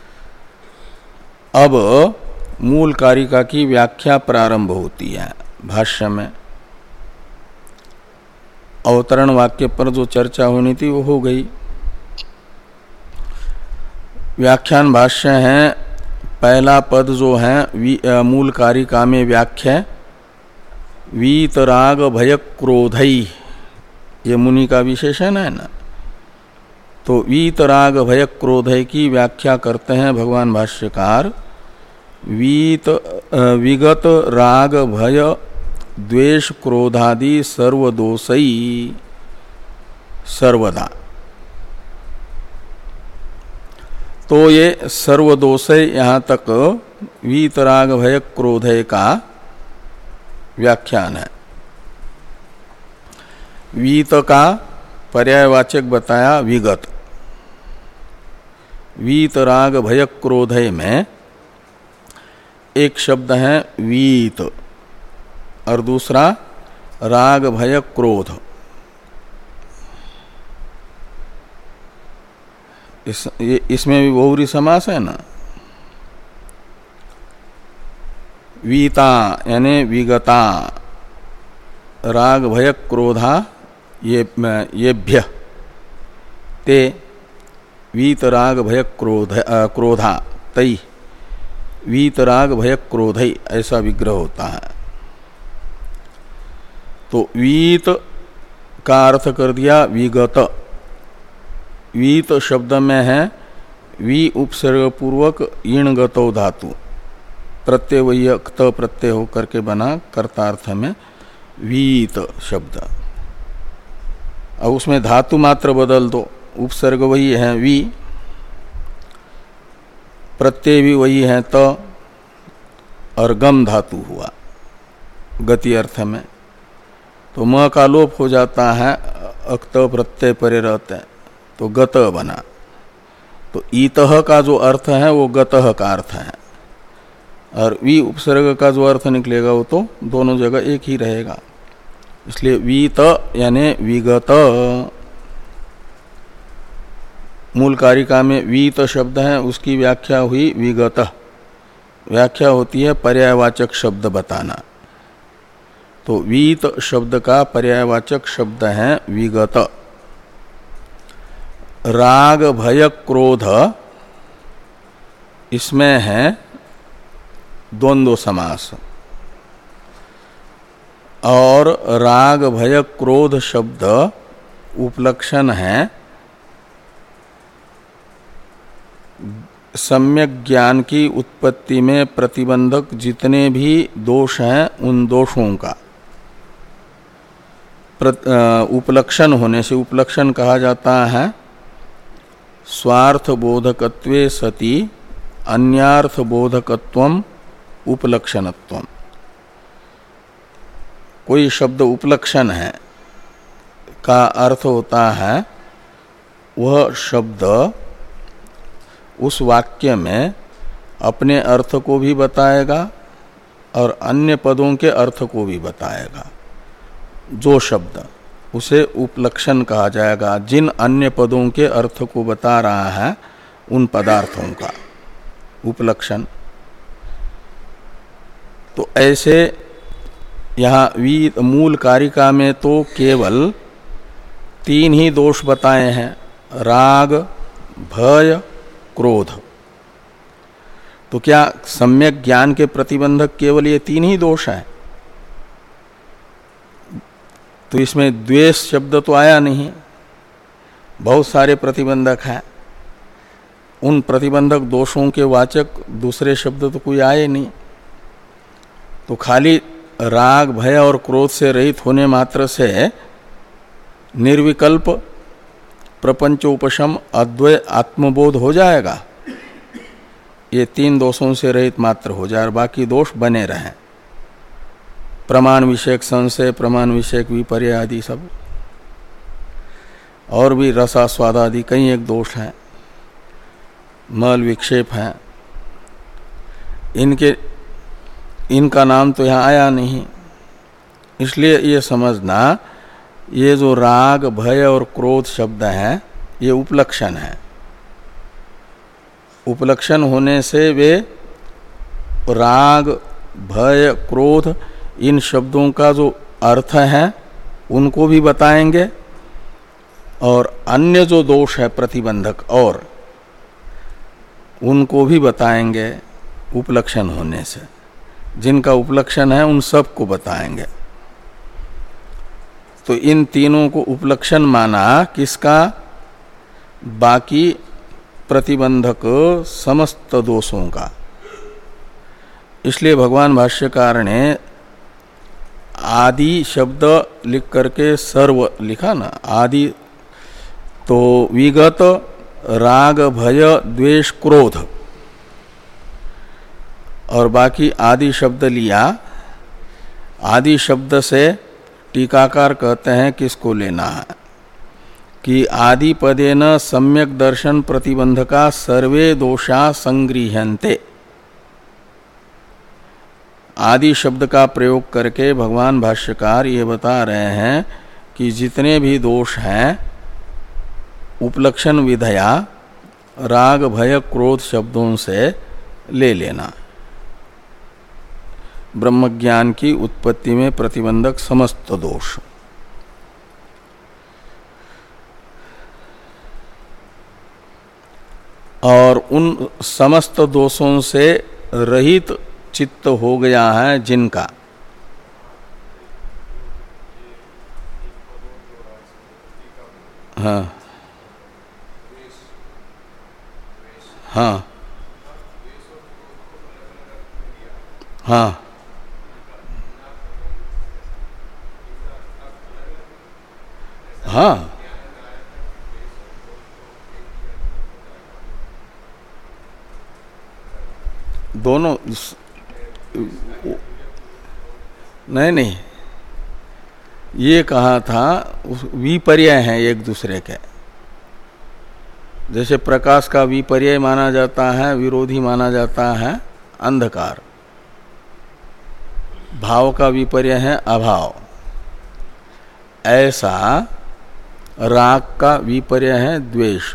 अब मूल कारिका की व्याख्या प्रारंभ होती है भाष्य में। अवतरण वाक्य पर जो चर्चा होनी थी वो हो गई। व्याख्यान भाष्य है। पहला पद जो है मूल कारिका में व्याख्या वीतराग भय क्रोधई, ये मुनि का विशेषण है ना। तो वीतराग भय क्रोधय की व्याख्या करते हैं भगवान भाष्यकार। वीत विगत राग भय द्वेष क्रोधादि सर्वदोषई सर्वदा। तो ये सर्वदोषय यहाँ तक वीतराग भय क्रोधय का व्याख्यान है। वीत का पर्यायवाचक बताया विगत। वीतराग भय क्रोधय में एक शब्द है वीत और दूसरा राग भय क्रोध। इस ये इसमें भी बहुव्रीहि समास है ना। वीता यानी विगता, राग भय क्रोधा ये येभ्य ते वीतराग भय क्रोध क्रोधा तई वीतराग भय क्रोधई, ऐसा विग्रह होता है। तो वीत का अर्थ कर दिया विगत। वीत शब्द में है वी उपसर्ग पूर्वक ईण गतो धातु, प्रत्यय वही क्त प्रत्यय होकर के बना कर्तार्थ में वीत शब्द। अब उसमें धातु मात्र बदल दो, उपसर्ग वही है वी, प्रत्यय भी वही है त, और गम धातु हुआ गति अर्थ में। तो म का लोप हो जाता है, अक्त प्रत्यय परे रहते हैं, तो गत बना। तो ईतः का जो अर्थ है वो गतः का अर्थ है, और वी उपसर्ग का जो अर्थ निकलेगा वो तो दोनों जगह एक ही रहेगा। इसलिए वीत यानी विगत। मूल कारिका में वीत शब्द है, उसकी व्याख्या हुई विगत। व्याख्या होती है पर्यायवाचक शब्द बताना। तो वीत शब्द का पर्यायवाचक शब्द है विगत। राग भय क्रोध, इसमें है द्वंद्व समास, और राग भय क्रोध शब्द उपलक्षण है सम्यक ज्ञान की उत्पत्ति में प्रतिबंधक जितने भी दोष हैं उन दोषों का उपलक्षण होने से, उपलक्षण कहा जाता है स्वार्थ बोधकत्वे सति अन्यार्थ बोधकत्वम उपलक्षणत्वम। कोई शब्द उपलक्षण है का अर्थ होता है वह शब्द उस वाक्य में अपने अर्थ को भी बताएगा और अन्य पदों के अर्थ को भी बताएगा। जो शब्द उसे उपलक्षण कहा जाएगा, जिन अन्य पदों के अर्थ को बता रहा है उन पदार्थों का उपलक्षण। तो ऐसे यहाँ वी मूल कारिका में तो केवल तीन ही दोष बताए हैं, राग भय क्रोध। तो क्या सम्यक ज्ञान के प्रतिबंधक केवल ये तीन ही दोष हैं? तो इसमें द्वेष शब्द तो आया नहीं, बहुत सारे प्रतिबंधक हैं। उन प्रतिबंधक दोषों के वाचक दूसरे शब्द तो कोई आए नहीं। तो खाली राग भय और क्रोध से रहित होने मात्र से निर्विकल्प प्रपंचोपशम अद्वय आत्मबोध हो जाएगा। ये तीन दोषों से रहित मात्र हो जाए और बाकी दोष बने रहें। प्रमाण विषयक संशय, प्रमाण विषयक विपर्य आदि सब, और भी रसास्वाद आदि कई एक दोष हैं, मल विक्षेप हैं। इनके इनका नाम तो यहाँ आया नहीं। इसलिए ये समझना, ये जो राग भय और क्रोध शब्द हैं ये उपलक्षण है। उपलक्षण होने से वे राग, भय, क्रोध इन शब्दों का जो अर्थ है उनको भी बताएंगे और अन्य जो दोष है प्रतिबंधक और उनको भी बताएंगे उपलक्षण होने से। जिनका उपलक्षण है उन सब को बताएंगे। तो इन तीनों को उपलक्षण माना किसका? बाकी प्रतिबंधक समस्त दोषों का। इसलिए भगवान भाष्यकार ने आदि शब्द लिख करके सर्व लिखा ना। आदि तो विगत राग, भय, द्वेष, क्रोध और बाकी आदि शब्द लिया। आदि शब्द से टीकाकार कहते हैं किसको लेना है कि आदि पदेन सम्यक दर्शन प्रतिबंधका सर्वे दोषा संगृह्यन्ते। आदि शब्द का प्रयोग करके भगवान भाष्यकार ये बता रहे हैं कि जितने भी दोष हैं उपलक्षण विधया राग, भय, क्रोध शब्दों से ले लेना। ब्रह्मज्ञान की उत्पत्ति में प्रतिबंधक समस्त दोष। और उन समस्त दोषों से रहित चित्त हो गया है जिनका, हाँ हाँ हाँ हाँ दोनों नहीं नहीं ये कहा था विपर्य हैं एक दूसरे के। जैसे प्रकाश का विपर्य माना जाता है, विरोधी माना जाता है अंधकार। भाव का विपर्य है अभाव। ऐसा राग का विपर्य है द्वेष।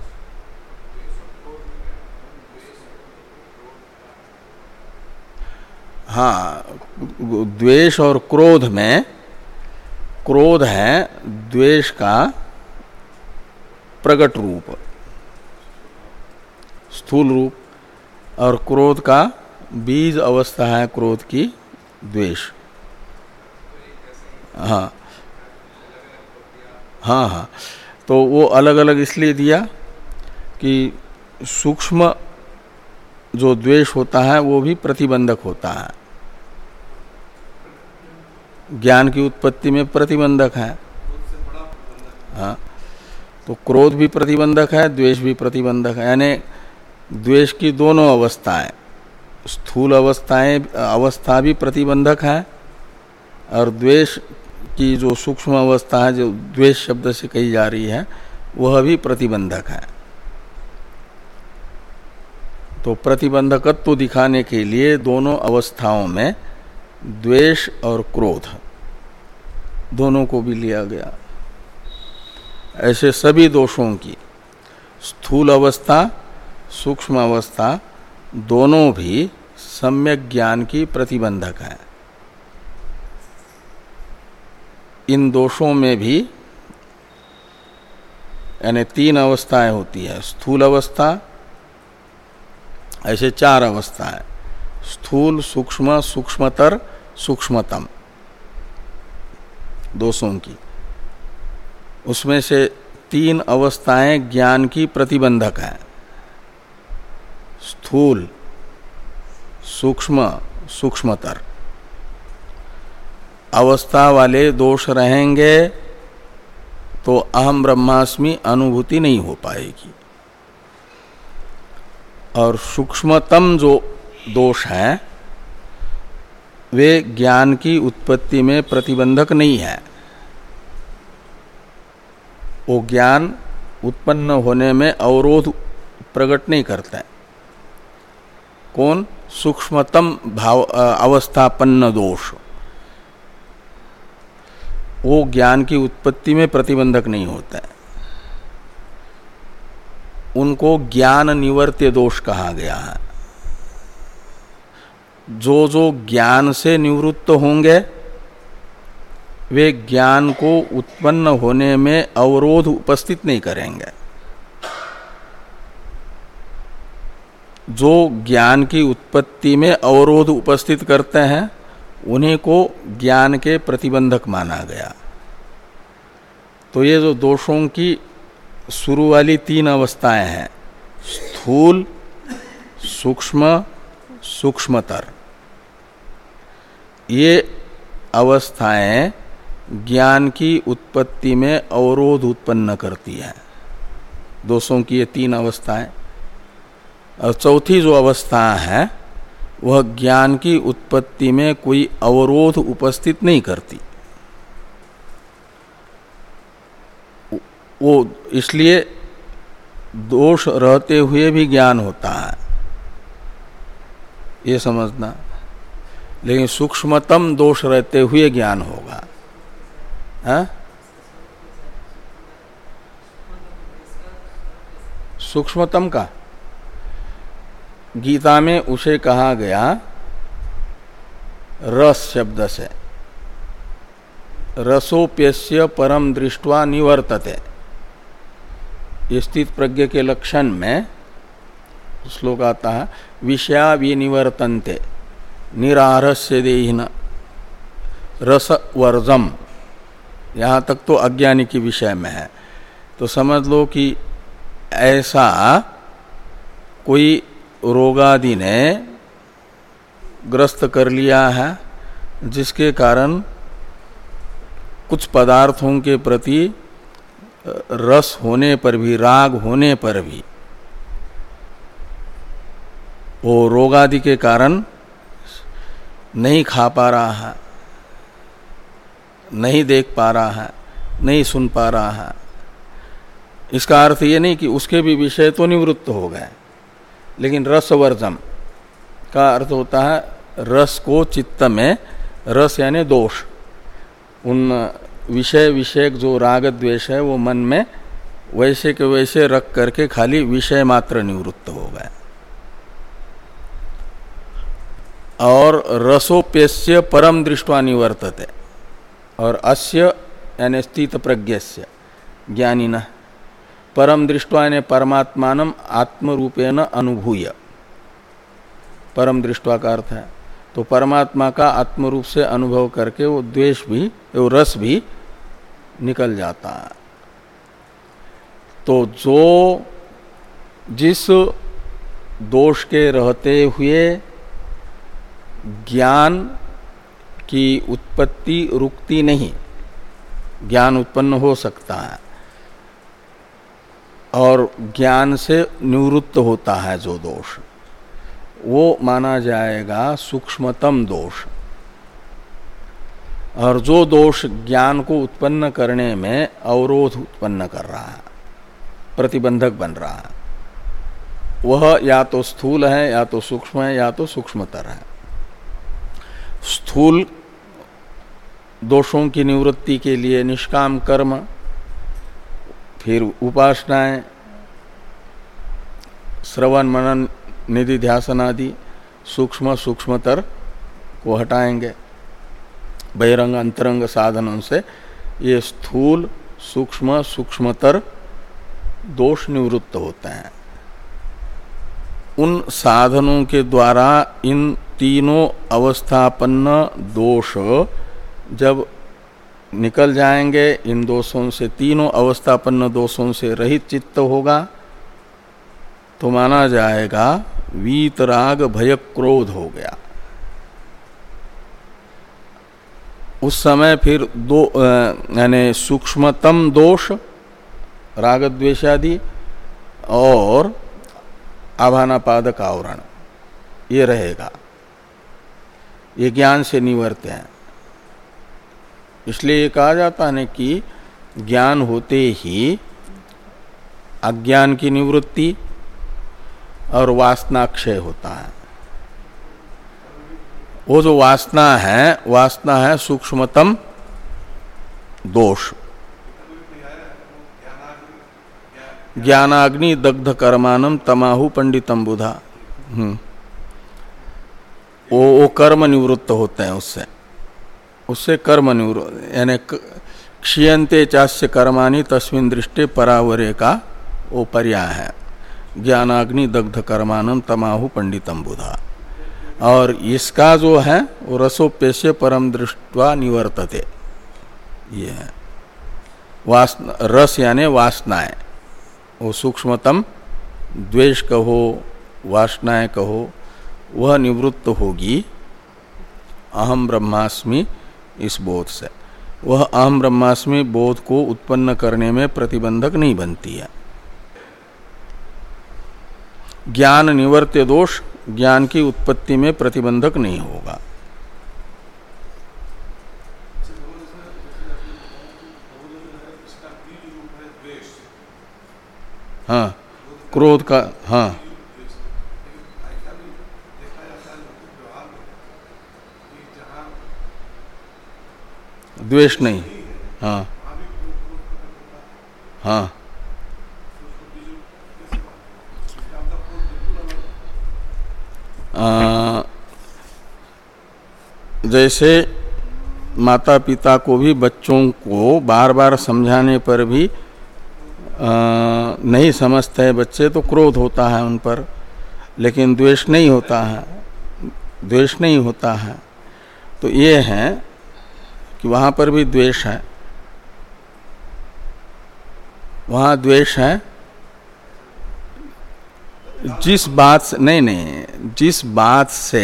हाँ, द्वेष और क्रोध में क्रोध है द्वेष का प्रकट रूप, स्थूल रूप, और क्रोध का बीज अवस्था है क्रोध की द्वेष। हाँ हाँ हाँ तो वो अलग अलग इसलिए दिया कि सूक्ष्म जो द्वेष होता है वो भी प्रतिबंधक होता है। ज्ञान की उत्पत्ति में प्रतिबंधक है। हाँ, तो क्रोध भी प्रतिबंधक है, द्वेष भी प्रतिबंधक है। यानी द्वेष की दोनों अवस्थाएं, स्थूल अवस्थाएं अवस्था भी प्रतिबंधक है और द्वेष की जो सूक्ष्म अवस्था है जो द्वेष शब्द से कही जा रही है वह भी प्रतिबंधक है। तो प्रतिबंधकत्व दिखाने के लिए दोनों अवस्थाओं में द्वेष और क्रोध दोनों को भी लिया गया। ऐसे सभी दोषों की स्थूल अवस्था, सूक्ष्म अवस्था दोनों भी सम्यक ज्ञान की प्रतिबंधक है। इन दोषों में भी यानी तीन अवस्थाएं होती है। स्थूल अवस्था, ऐसे चार अवस्थाएं, स्थूल, सूक्ष्म, सूक्ष्मतर, सूक्ष्मतम दोषों की। उसमें से तीन अवस्थाएं ज्ञान की प्रतिबंधक हैं। स्थूल, सूक्ष्म, सूक्ष्मतर अवस्था वाले दोष रहेंगे तो अहम ब्रह्मास्मि अनुभूति नहीं हो पाएगी। और सूक्ष्मतम जो दोष हैं वे ज्ञान की उत्पत्ति में प्रतिबंधक नहीं है। वो ज्ञान उत्पन्न होने में अवरोध प्रकट नहीं करते। कौन? सूक्ष्मतम भाव अवस्थापन्न दोष, वो ज्ञान की उत्पत्ति में प्रतिबंधक नहीं होता है। उनको ज्ञान निवर्त्य दोष कहा गया है। जो जो ज्ञान से निवृत्त होंगे वे ज्ञान को उत्पन्न होने में अवरोध उपस्थित नहीं करेंगे। जो ज्ञान की उत्पत्ति में अवरोध उपस्थित करते हैं उन्हीं को ज्ञान के प्रतिबंधक माना गया। तो ये जो दोषों की शुरू वाली तीन अवस्थाएं हैं, स्थूल, सूक्ष्म, सूक्ष्मतर, ये अवस्थाएं ज्ञान की उत्पत्ति में अवरोध उत्पन्न करती हैं। दोषों की ये तीन अवस्थाएं। और चौथी जो अवस्था है वह ज्ञान की उत्पत्ति में कोई अवरोध उपस्थित नहीं करती। वो इसलिए दोष रहते हुए भी ज्ञान होता है, ये समझना। लेकिन सूक्ष्मतम दोष रहते हुए ज्ञान होगा। है? सूक्ष्मतम का गीता में उसे कहा गया रस शब्द से, रसोप्यस्य परम दृष्ट्वा निवर्तते। स्थित प्रज्ञ के लक्षण में श्लोक आता है, विषया विनिवर्तन्ते निरारस्य देहिन रसवर्जम। यहाँ तक तो अज्ञानी के विषय में है। तो समझ लो कि ऐसा कोई रोगादि ने ग्रस्त कर लिया है जिसके कारण कुछ पदार्थों के प्रति रस होने पर भी, राग होने पर भी वो रोगादि के कारण नहीं खा पा रहा है, नहीं देख पा रहा है, नहीं सुन पा रहा है। इसका अर्थ ये नहीं कि उसके भी विषय तो निवृत्त हो गए, लेकिन रसवर्जम का अर्थ होता है रस को चित्त में, रस यानी दोष, उन विषय विषयक जो राग द्वेष है वो मन में वैसे के वैसे रख करके खाली विषय मात्र निवृत्त हो गए। और रसोप्यस्य परम दृष्ट्वा निवर्तते, और अस्य यानी स्थित प्रज्ञस्य ज्ञानिनः परम दृष्ट्वा यानी परमात्मानम आत्मरूपेण अनुभूय, परम दृष्ट्वा का अर्थ है। तो परमात्मा का आत्मरूप से अनुभव करके वो द्वेष भी, वो रस भी निकल जाता है। तो जो जिस दोष के रहते हुए ज्ञान की उत्पत्ति रुकती नहीं, ज्ञान उत्पन्न हो सकता है और ज्ञान से निवृत्त होता है जो दोष, वो माना जाएगा सूक्ष्मतम दोष। और जो दोष ज्ञान को उत्पन्न करने में अवरोध उत्पन्न कर रहा है, प्रतिबंधक बन रहा है, वह या तो स्थूल है, या तो सूक्ष्म है, या तो सूक्ष्मतर है। स्थूल दोषों की निवृत्ति के लिए निष्काम कर्म, फिर उपासनाएं, श्रवण मनन निधि ध्यासन आदि सूक्ष्म सूक्ष्मतर को हटाएंगे बहिरंग अंतरंग साधनों से। ये स्थूल सूक्ष्म सूक्ष्मतर दोष निवृत्त होते हैं। उन साधनों के द्वारा इन तीनों अवस्थापन्न दोष जब निकल जाएंगे, इन दोषों से, तीनों अवस्थापन्न दोषों से रहित चित्त होगा, तो माना जाएगा वीतराग भय क्रोध हो गया। उस समय फिर दो यानी सूक्ष्मतम दोष राग द्वेषादि और आभानापादक आवरण ये रहेगा, ये ज्ञान से निवर्त हैं। इसलिए कहा जाता है कि ज्ञान होते ही अज्ञान की निवृत्ति और वासनाक्षय होता है। वो जो वासना है, वासना है सूक्ष्मतम दोष। ज्ञानाग्नि दग्ध कर्मानम तमाहु पंडितम बुधा। हम्म वो, वो कर्म निवृत्त होते हैं उससे उससे कर्म निवृत्त, यानी क्षीयन्ते चास्य कर्माणि तस्मिन् दृष्टे परावरे का वो पर्याय है। ज्ञानाग्नि दग्ध कर्मानम तमाहु पंडितम बुधा। और इसका जो है वो रसोपेश्य परम दृष्ट्वा निवर्तते, ये है वासना। रस यानी वासनाएं, वो सूक्ष्मतम द्वेष कहो वासनाएं कहो, वह निवृत्त होगी अहम ब्रह्मास्मि इस बोध से। वह अहम ब्रह्मास्मि बोध को उत्पन्न करने में प्रतिबंधक नहीं बनती है। ज्ञान निवर्त्य दोष ज्ञान की उत्पत्ति में प्रतिबंधक नहीं होगा। हाँ, क्रोध का, हाँ द्वेष नहीं, हाँ हाँ आ, जैसे माता पिता को भी बच्चों को बार बार समझाने पर भी आ, नहीं समझते हैं बच्चे तो क्रोध होता है उन पर, लेकिन द्वेष नहीं होता है, द्वेष नहीं होता है। तो ये है कि वहाँ पर भी द्वेष है, वहाँ द्वेष है जिस बात से, नहीं नहीं जिस बात से,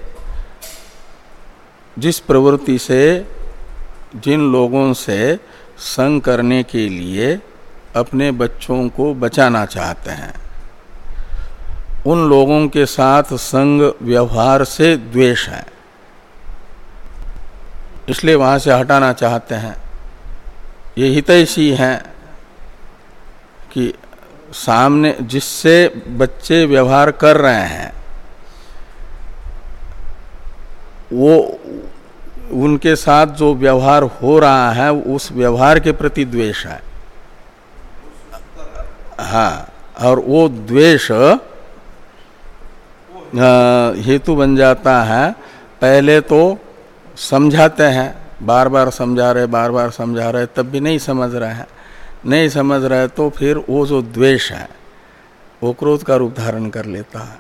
जिस प्रवृत्ति से जिन लोगों से संग करने के लिए अपने बच्चों को बचाना चाहते हैं, उन लोगों के साथ संग व्यवहार से द्वेष है, इसलिए वहां से हटाना चाहते हैं। ये हितैषी है कि सामने जिससे बच्चे व्यवहार कर रहे हैं वो उनके साथ जो व्यवहार हो रहा है उस व्यवहार के प्रति द्वेष है। हाँ, और वो द्वेष हेतु बन जाता है। पहले तो समझाते हैं, बार बार समझा रहे बार बार समझा रहे तब भी नहीं समझ रहे हैं, नहीं समझ रहे तो फिर वो जो द्वेष है वो क्रोध का रूप धारण कर लेता है।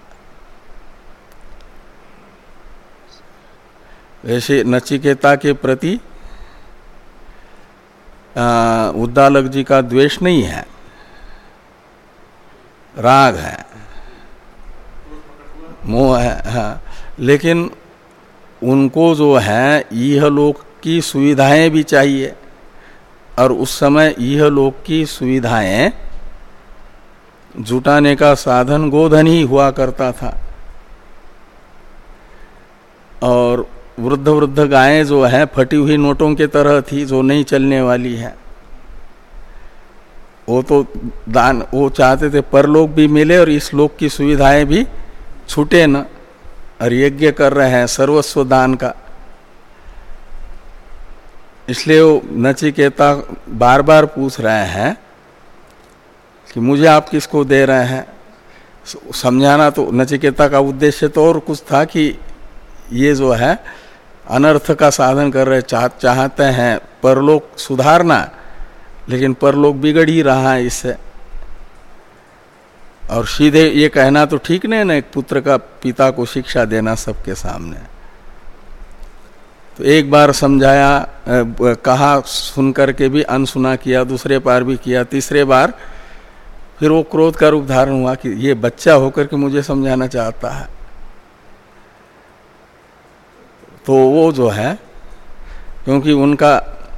वैसे नचिकेता के प्रति उद्दालक जी का द्वेष नहीं है, राग है, मोह है। हाँ, लेकिन उनको जो है यह लोक की सुविधाएं भी चाहिए, और उस समय यह लोक की सुविधाएं जुटाने का साधन गोधन ही हुआ करता था। और वृद्ध वृद्ध गायें जो है फटी हुई नोटों के तरह थी, जो नहीं चलने वाली है। वो तो दान, वो चाहते थे परलोक भी मिले और इस लोक की सुविधाएं भी छूटे न, और यज्ञ कर रहे हैं सर्वस्व दान का। इसलिए वो नचिकेता बार बार पूछ रहे हैं कि मुझे आप किसको दे रहे हैं। समझाना तो नचिकेता का उद्देश्य तो और कुछ था कि ये जो है अनर्थ का साधन कर रहे, चाह, चाहते हैं परलोक सुधारना, लेकिन परलोक बिगड़ ही रहा है इससे। और सीधे ये कहना तो ठीक नहीं ना, एक पुत्र का पिता को शिक्षा देना सबके सामने। तो एक बार समझाया, कहा, सुन करके भी अनसुना किया, दूसरे बार भी किया, तीसरे बार फिर वो क्रोध का रूप धारण हुआ कि ये बच्चा होकर के मुझे समझाना चाहता है। तो वो जो है, क्योंकि उनका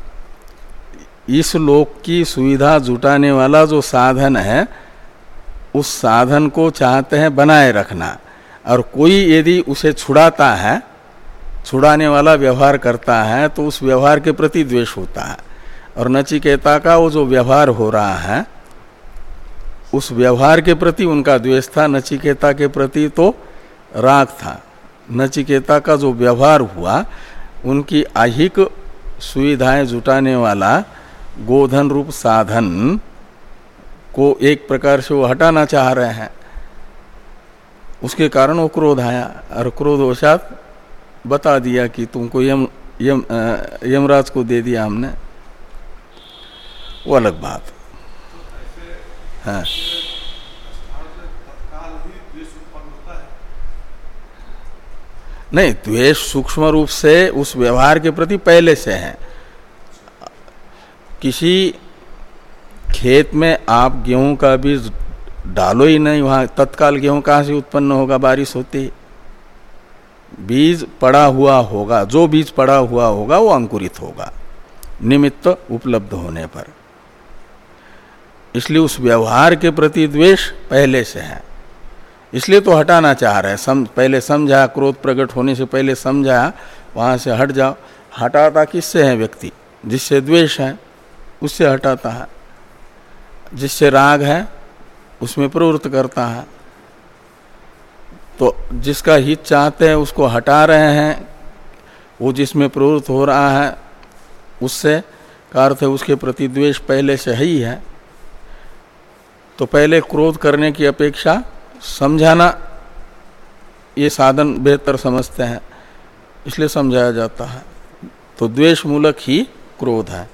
इस लोक की सुविधा जुटाने वाला जो साधन है उस साधन को चाहते हैं बनाए रखना, और कोई यदि उसे छुड़ाता है, छुड़ाने वाला व्यवहार करता है तो उस व्यवहार के प्रति द्वेष होता है। और नचिकेता का वो जो व्यवहार हो रहा है उस व्यवहार के प्रति उनका द्वेष था, नचिकेता के प्रति तो राग था। नचिकेता का जो व्यवहार हुआ, उनकी आहिक सुविधाएं जुटाने वाला गोधन रूप साधन को एक प्रकार से वो हटाना चाह रहे हैं, उसके कारण वो क्रोध आया और क्रोधवशात बता दिया कि तुमको यम यम यमराज को दे दिया हमने, वो अलग बात है। नहीं, द्वेष सूक्ष्म रूप से उस व्यवहार के प्रति पहले से है। किसी खेत में आप गेहूं का बीज डालो ही नहीं, वहां तत्काल गेहूं कहां से उत्पन्न होगा? बारिश होती, बीज पड़ा हुआ होगा, जो बीज पड़ा हुआ होगा वो अंकुरित होगा निमित्त उपलब्ध होने पर। इसलिए उस व्यवहार के प्रति द्वेष पहले से है, इसलिए तो हटाना चाह रहे हैं। सम, पहले समझा, क्रोध प्रकट होने से पहले समझा, वहां से हट जाओ। हटाता किससे है व्यक्ति? जिससे द्वेष है उससे हटाता है, जिससे राग है उसमें प्रवृत्त करता है। तो जिसका हित चाहते हैं उसको हटा रहे हैं, वो जिसमें प्रवृत्त हो रहा है उससे का अर्थ है उसके प्रति द्वेष पहले से ही है। तो पहले क्रोध करने की अपेक्षा समझाना ये साधन बेहतर समझते हैं, इसलिए समझाया जाता है। तो द्वेष मूलक ही क्रोध है।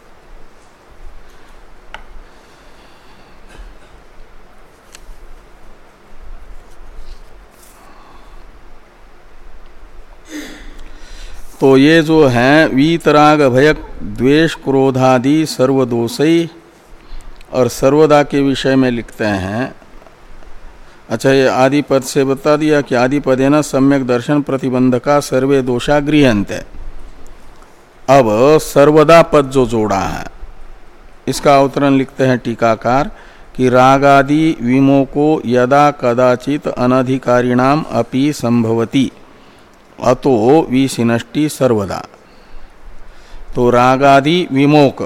तो ये जो है वीतराग भयक द्वेष क्रोधादि सर्वदोषई, और सर्वदा के विषय में लिखते हैं। अच्छा, ये आदि पद से बता दिया कि आदि पदे न सम्यक दर्शन प्रतिबंधका सर्वे दोषा गृह्यन्ते। अब सर्वदा पद जो जोड़ा है इसका अवतरण लिखते हैं टीकाकार कि रागादि विमोको यदा कदाचित अनधिकारिणाम अपि संभवति अतो विशिनष्टि सर्वदा। तो रागादि विमोक,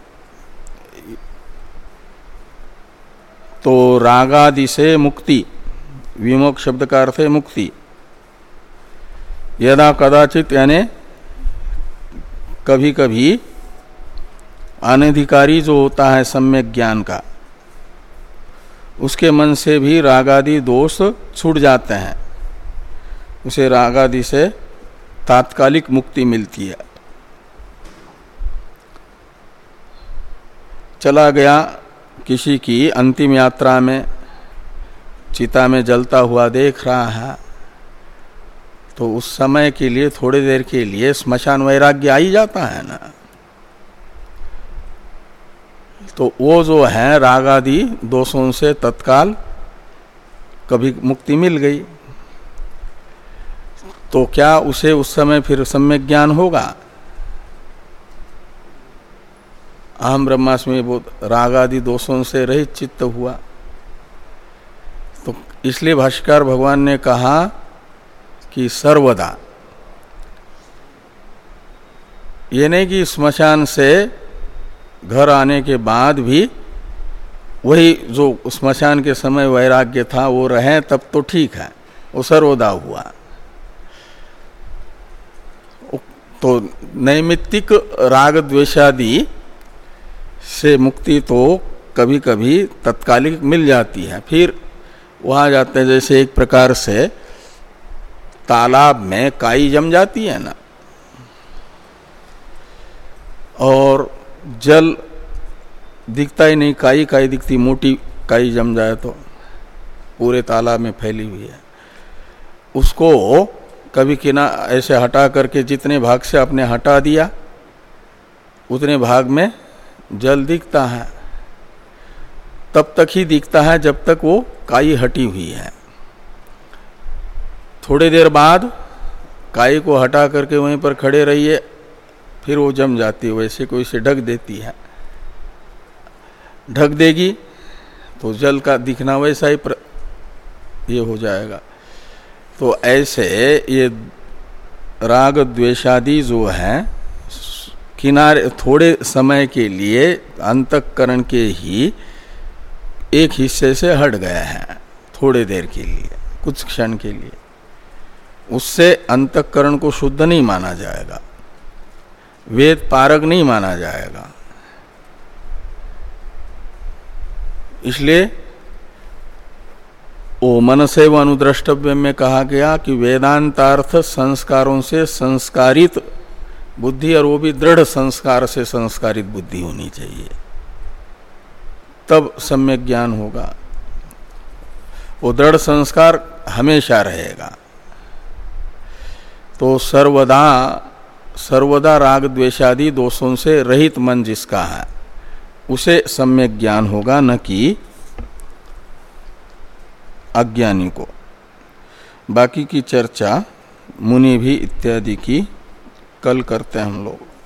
तो रागादि से मुक्ति, विमोक शब्द का अर्थ है मुक्ति। यदा कदाचित यानी कभी कभी अनधिकारी जो होता है सम्यक ज्ञान का, उसके मन से भी रागादि दोष छूट जाते हैं, उसे रागादि से तात्कालिक मुक्ति मिलती है। चला गया किसी की अंतिम यात्रा में, चिता में जलता हुआ देख रहा है, तो उस समय के लिए थोड़ी देर के लिए स्मशान वैराग्य आ ही जाता है ना। तो वो जो है रागादि दोषों से तत्काल कभी मुक्ति मिल गई, तो क्या उसे उस समय फिर सम्यक ज्ञान होगा? अहम ब्रह्मास्मि बोध, रागादि दोषों से रहित चित्त हुआ। तो इसलिए भाष्यकार भगवान ने कहा कि सर्वदा, ये नहीं कि स्मशान से घर आने के बाद भी वही जो स्मशान के समय वैराग्य था वो रहे, तब तो ठीक है, वो सर्वदा हुआ। तो नैमित्तिक राग द्वेषादि से मुक्ति तो कभी कभी तत्कालिक मिल जाती है, फिर वहाँ जाते हैं। जैसे एक प्रकार से तालाब में काई जम जाती है ना, और जल दिखता ही नहीं, काई काई दिखती, मोटी काई जम जाए तो पूरे तालाब में फैली हुई है, उसको कभी किना ऐसे हटा करके जितने भाग से आपने हटा दिया उतने भाग में जल दिखता है। तब तक ही दिखता है जब तक वो काई हटी हुई है। थोड़ी देर बाद काई को हटा करके वहीं पर खड़े रहिए, फिर वो जम जाती है, वैसे कोई से ढक देती है। ढक देगी तो जल का दिखना वैसा ही प्र... ये हो जाएगा। तो ऐसे ये राग द्वेषादि जो है किनारे थोड़े समय के लिए अंतःकरण के ही एक हिस्से से हट गए हैं, थोड़े देर के लिए, कुछ क्षण के लिए। उससे अंतःकरण को शुद्ध नहीं माना जाएगा, वेद पारक नहीं माना जाएगा। इसलिए वो मनसैव अनुद्रष्टव्य में कहा गया कि वेदांतार्थ संस्कारों से संस्कारित बुद्धि, और वो भी दृढ़ संस्कार से संस्कारित बुद्धि होनी चाहिए, तब सम्यक ज्ञान होगा। वो दृढ़ संस्कार हमेशा रहेगा। तो सर्वदा सर्वदा राग द्वेषादि दोषों से रहित मन जिसका है उसे सम्यक ज्ञान होगा, न कि अज्ञानी को। बाकी की चर्चा मुनि भी इत्यादि की कल करते हैं हम लोग।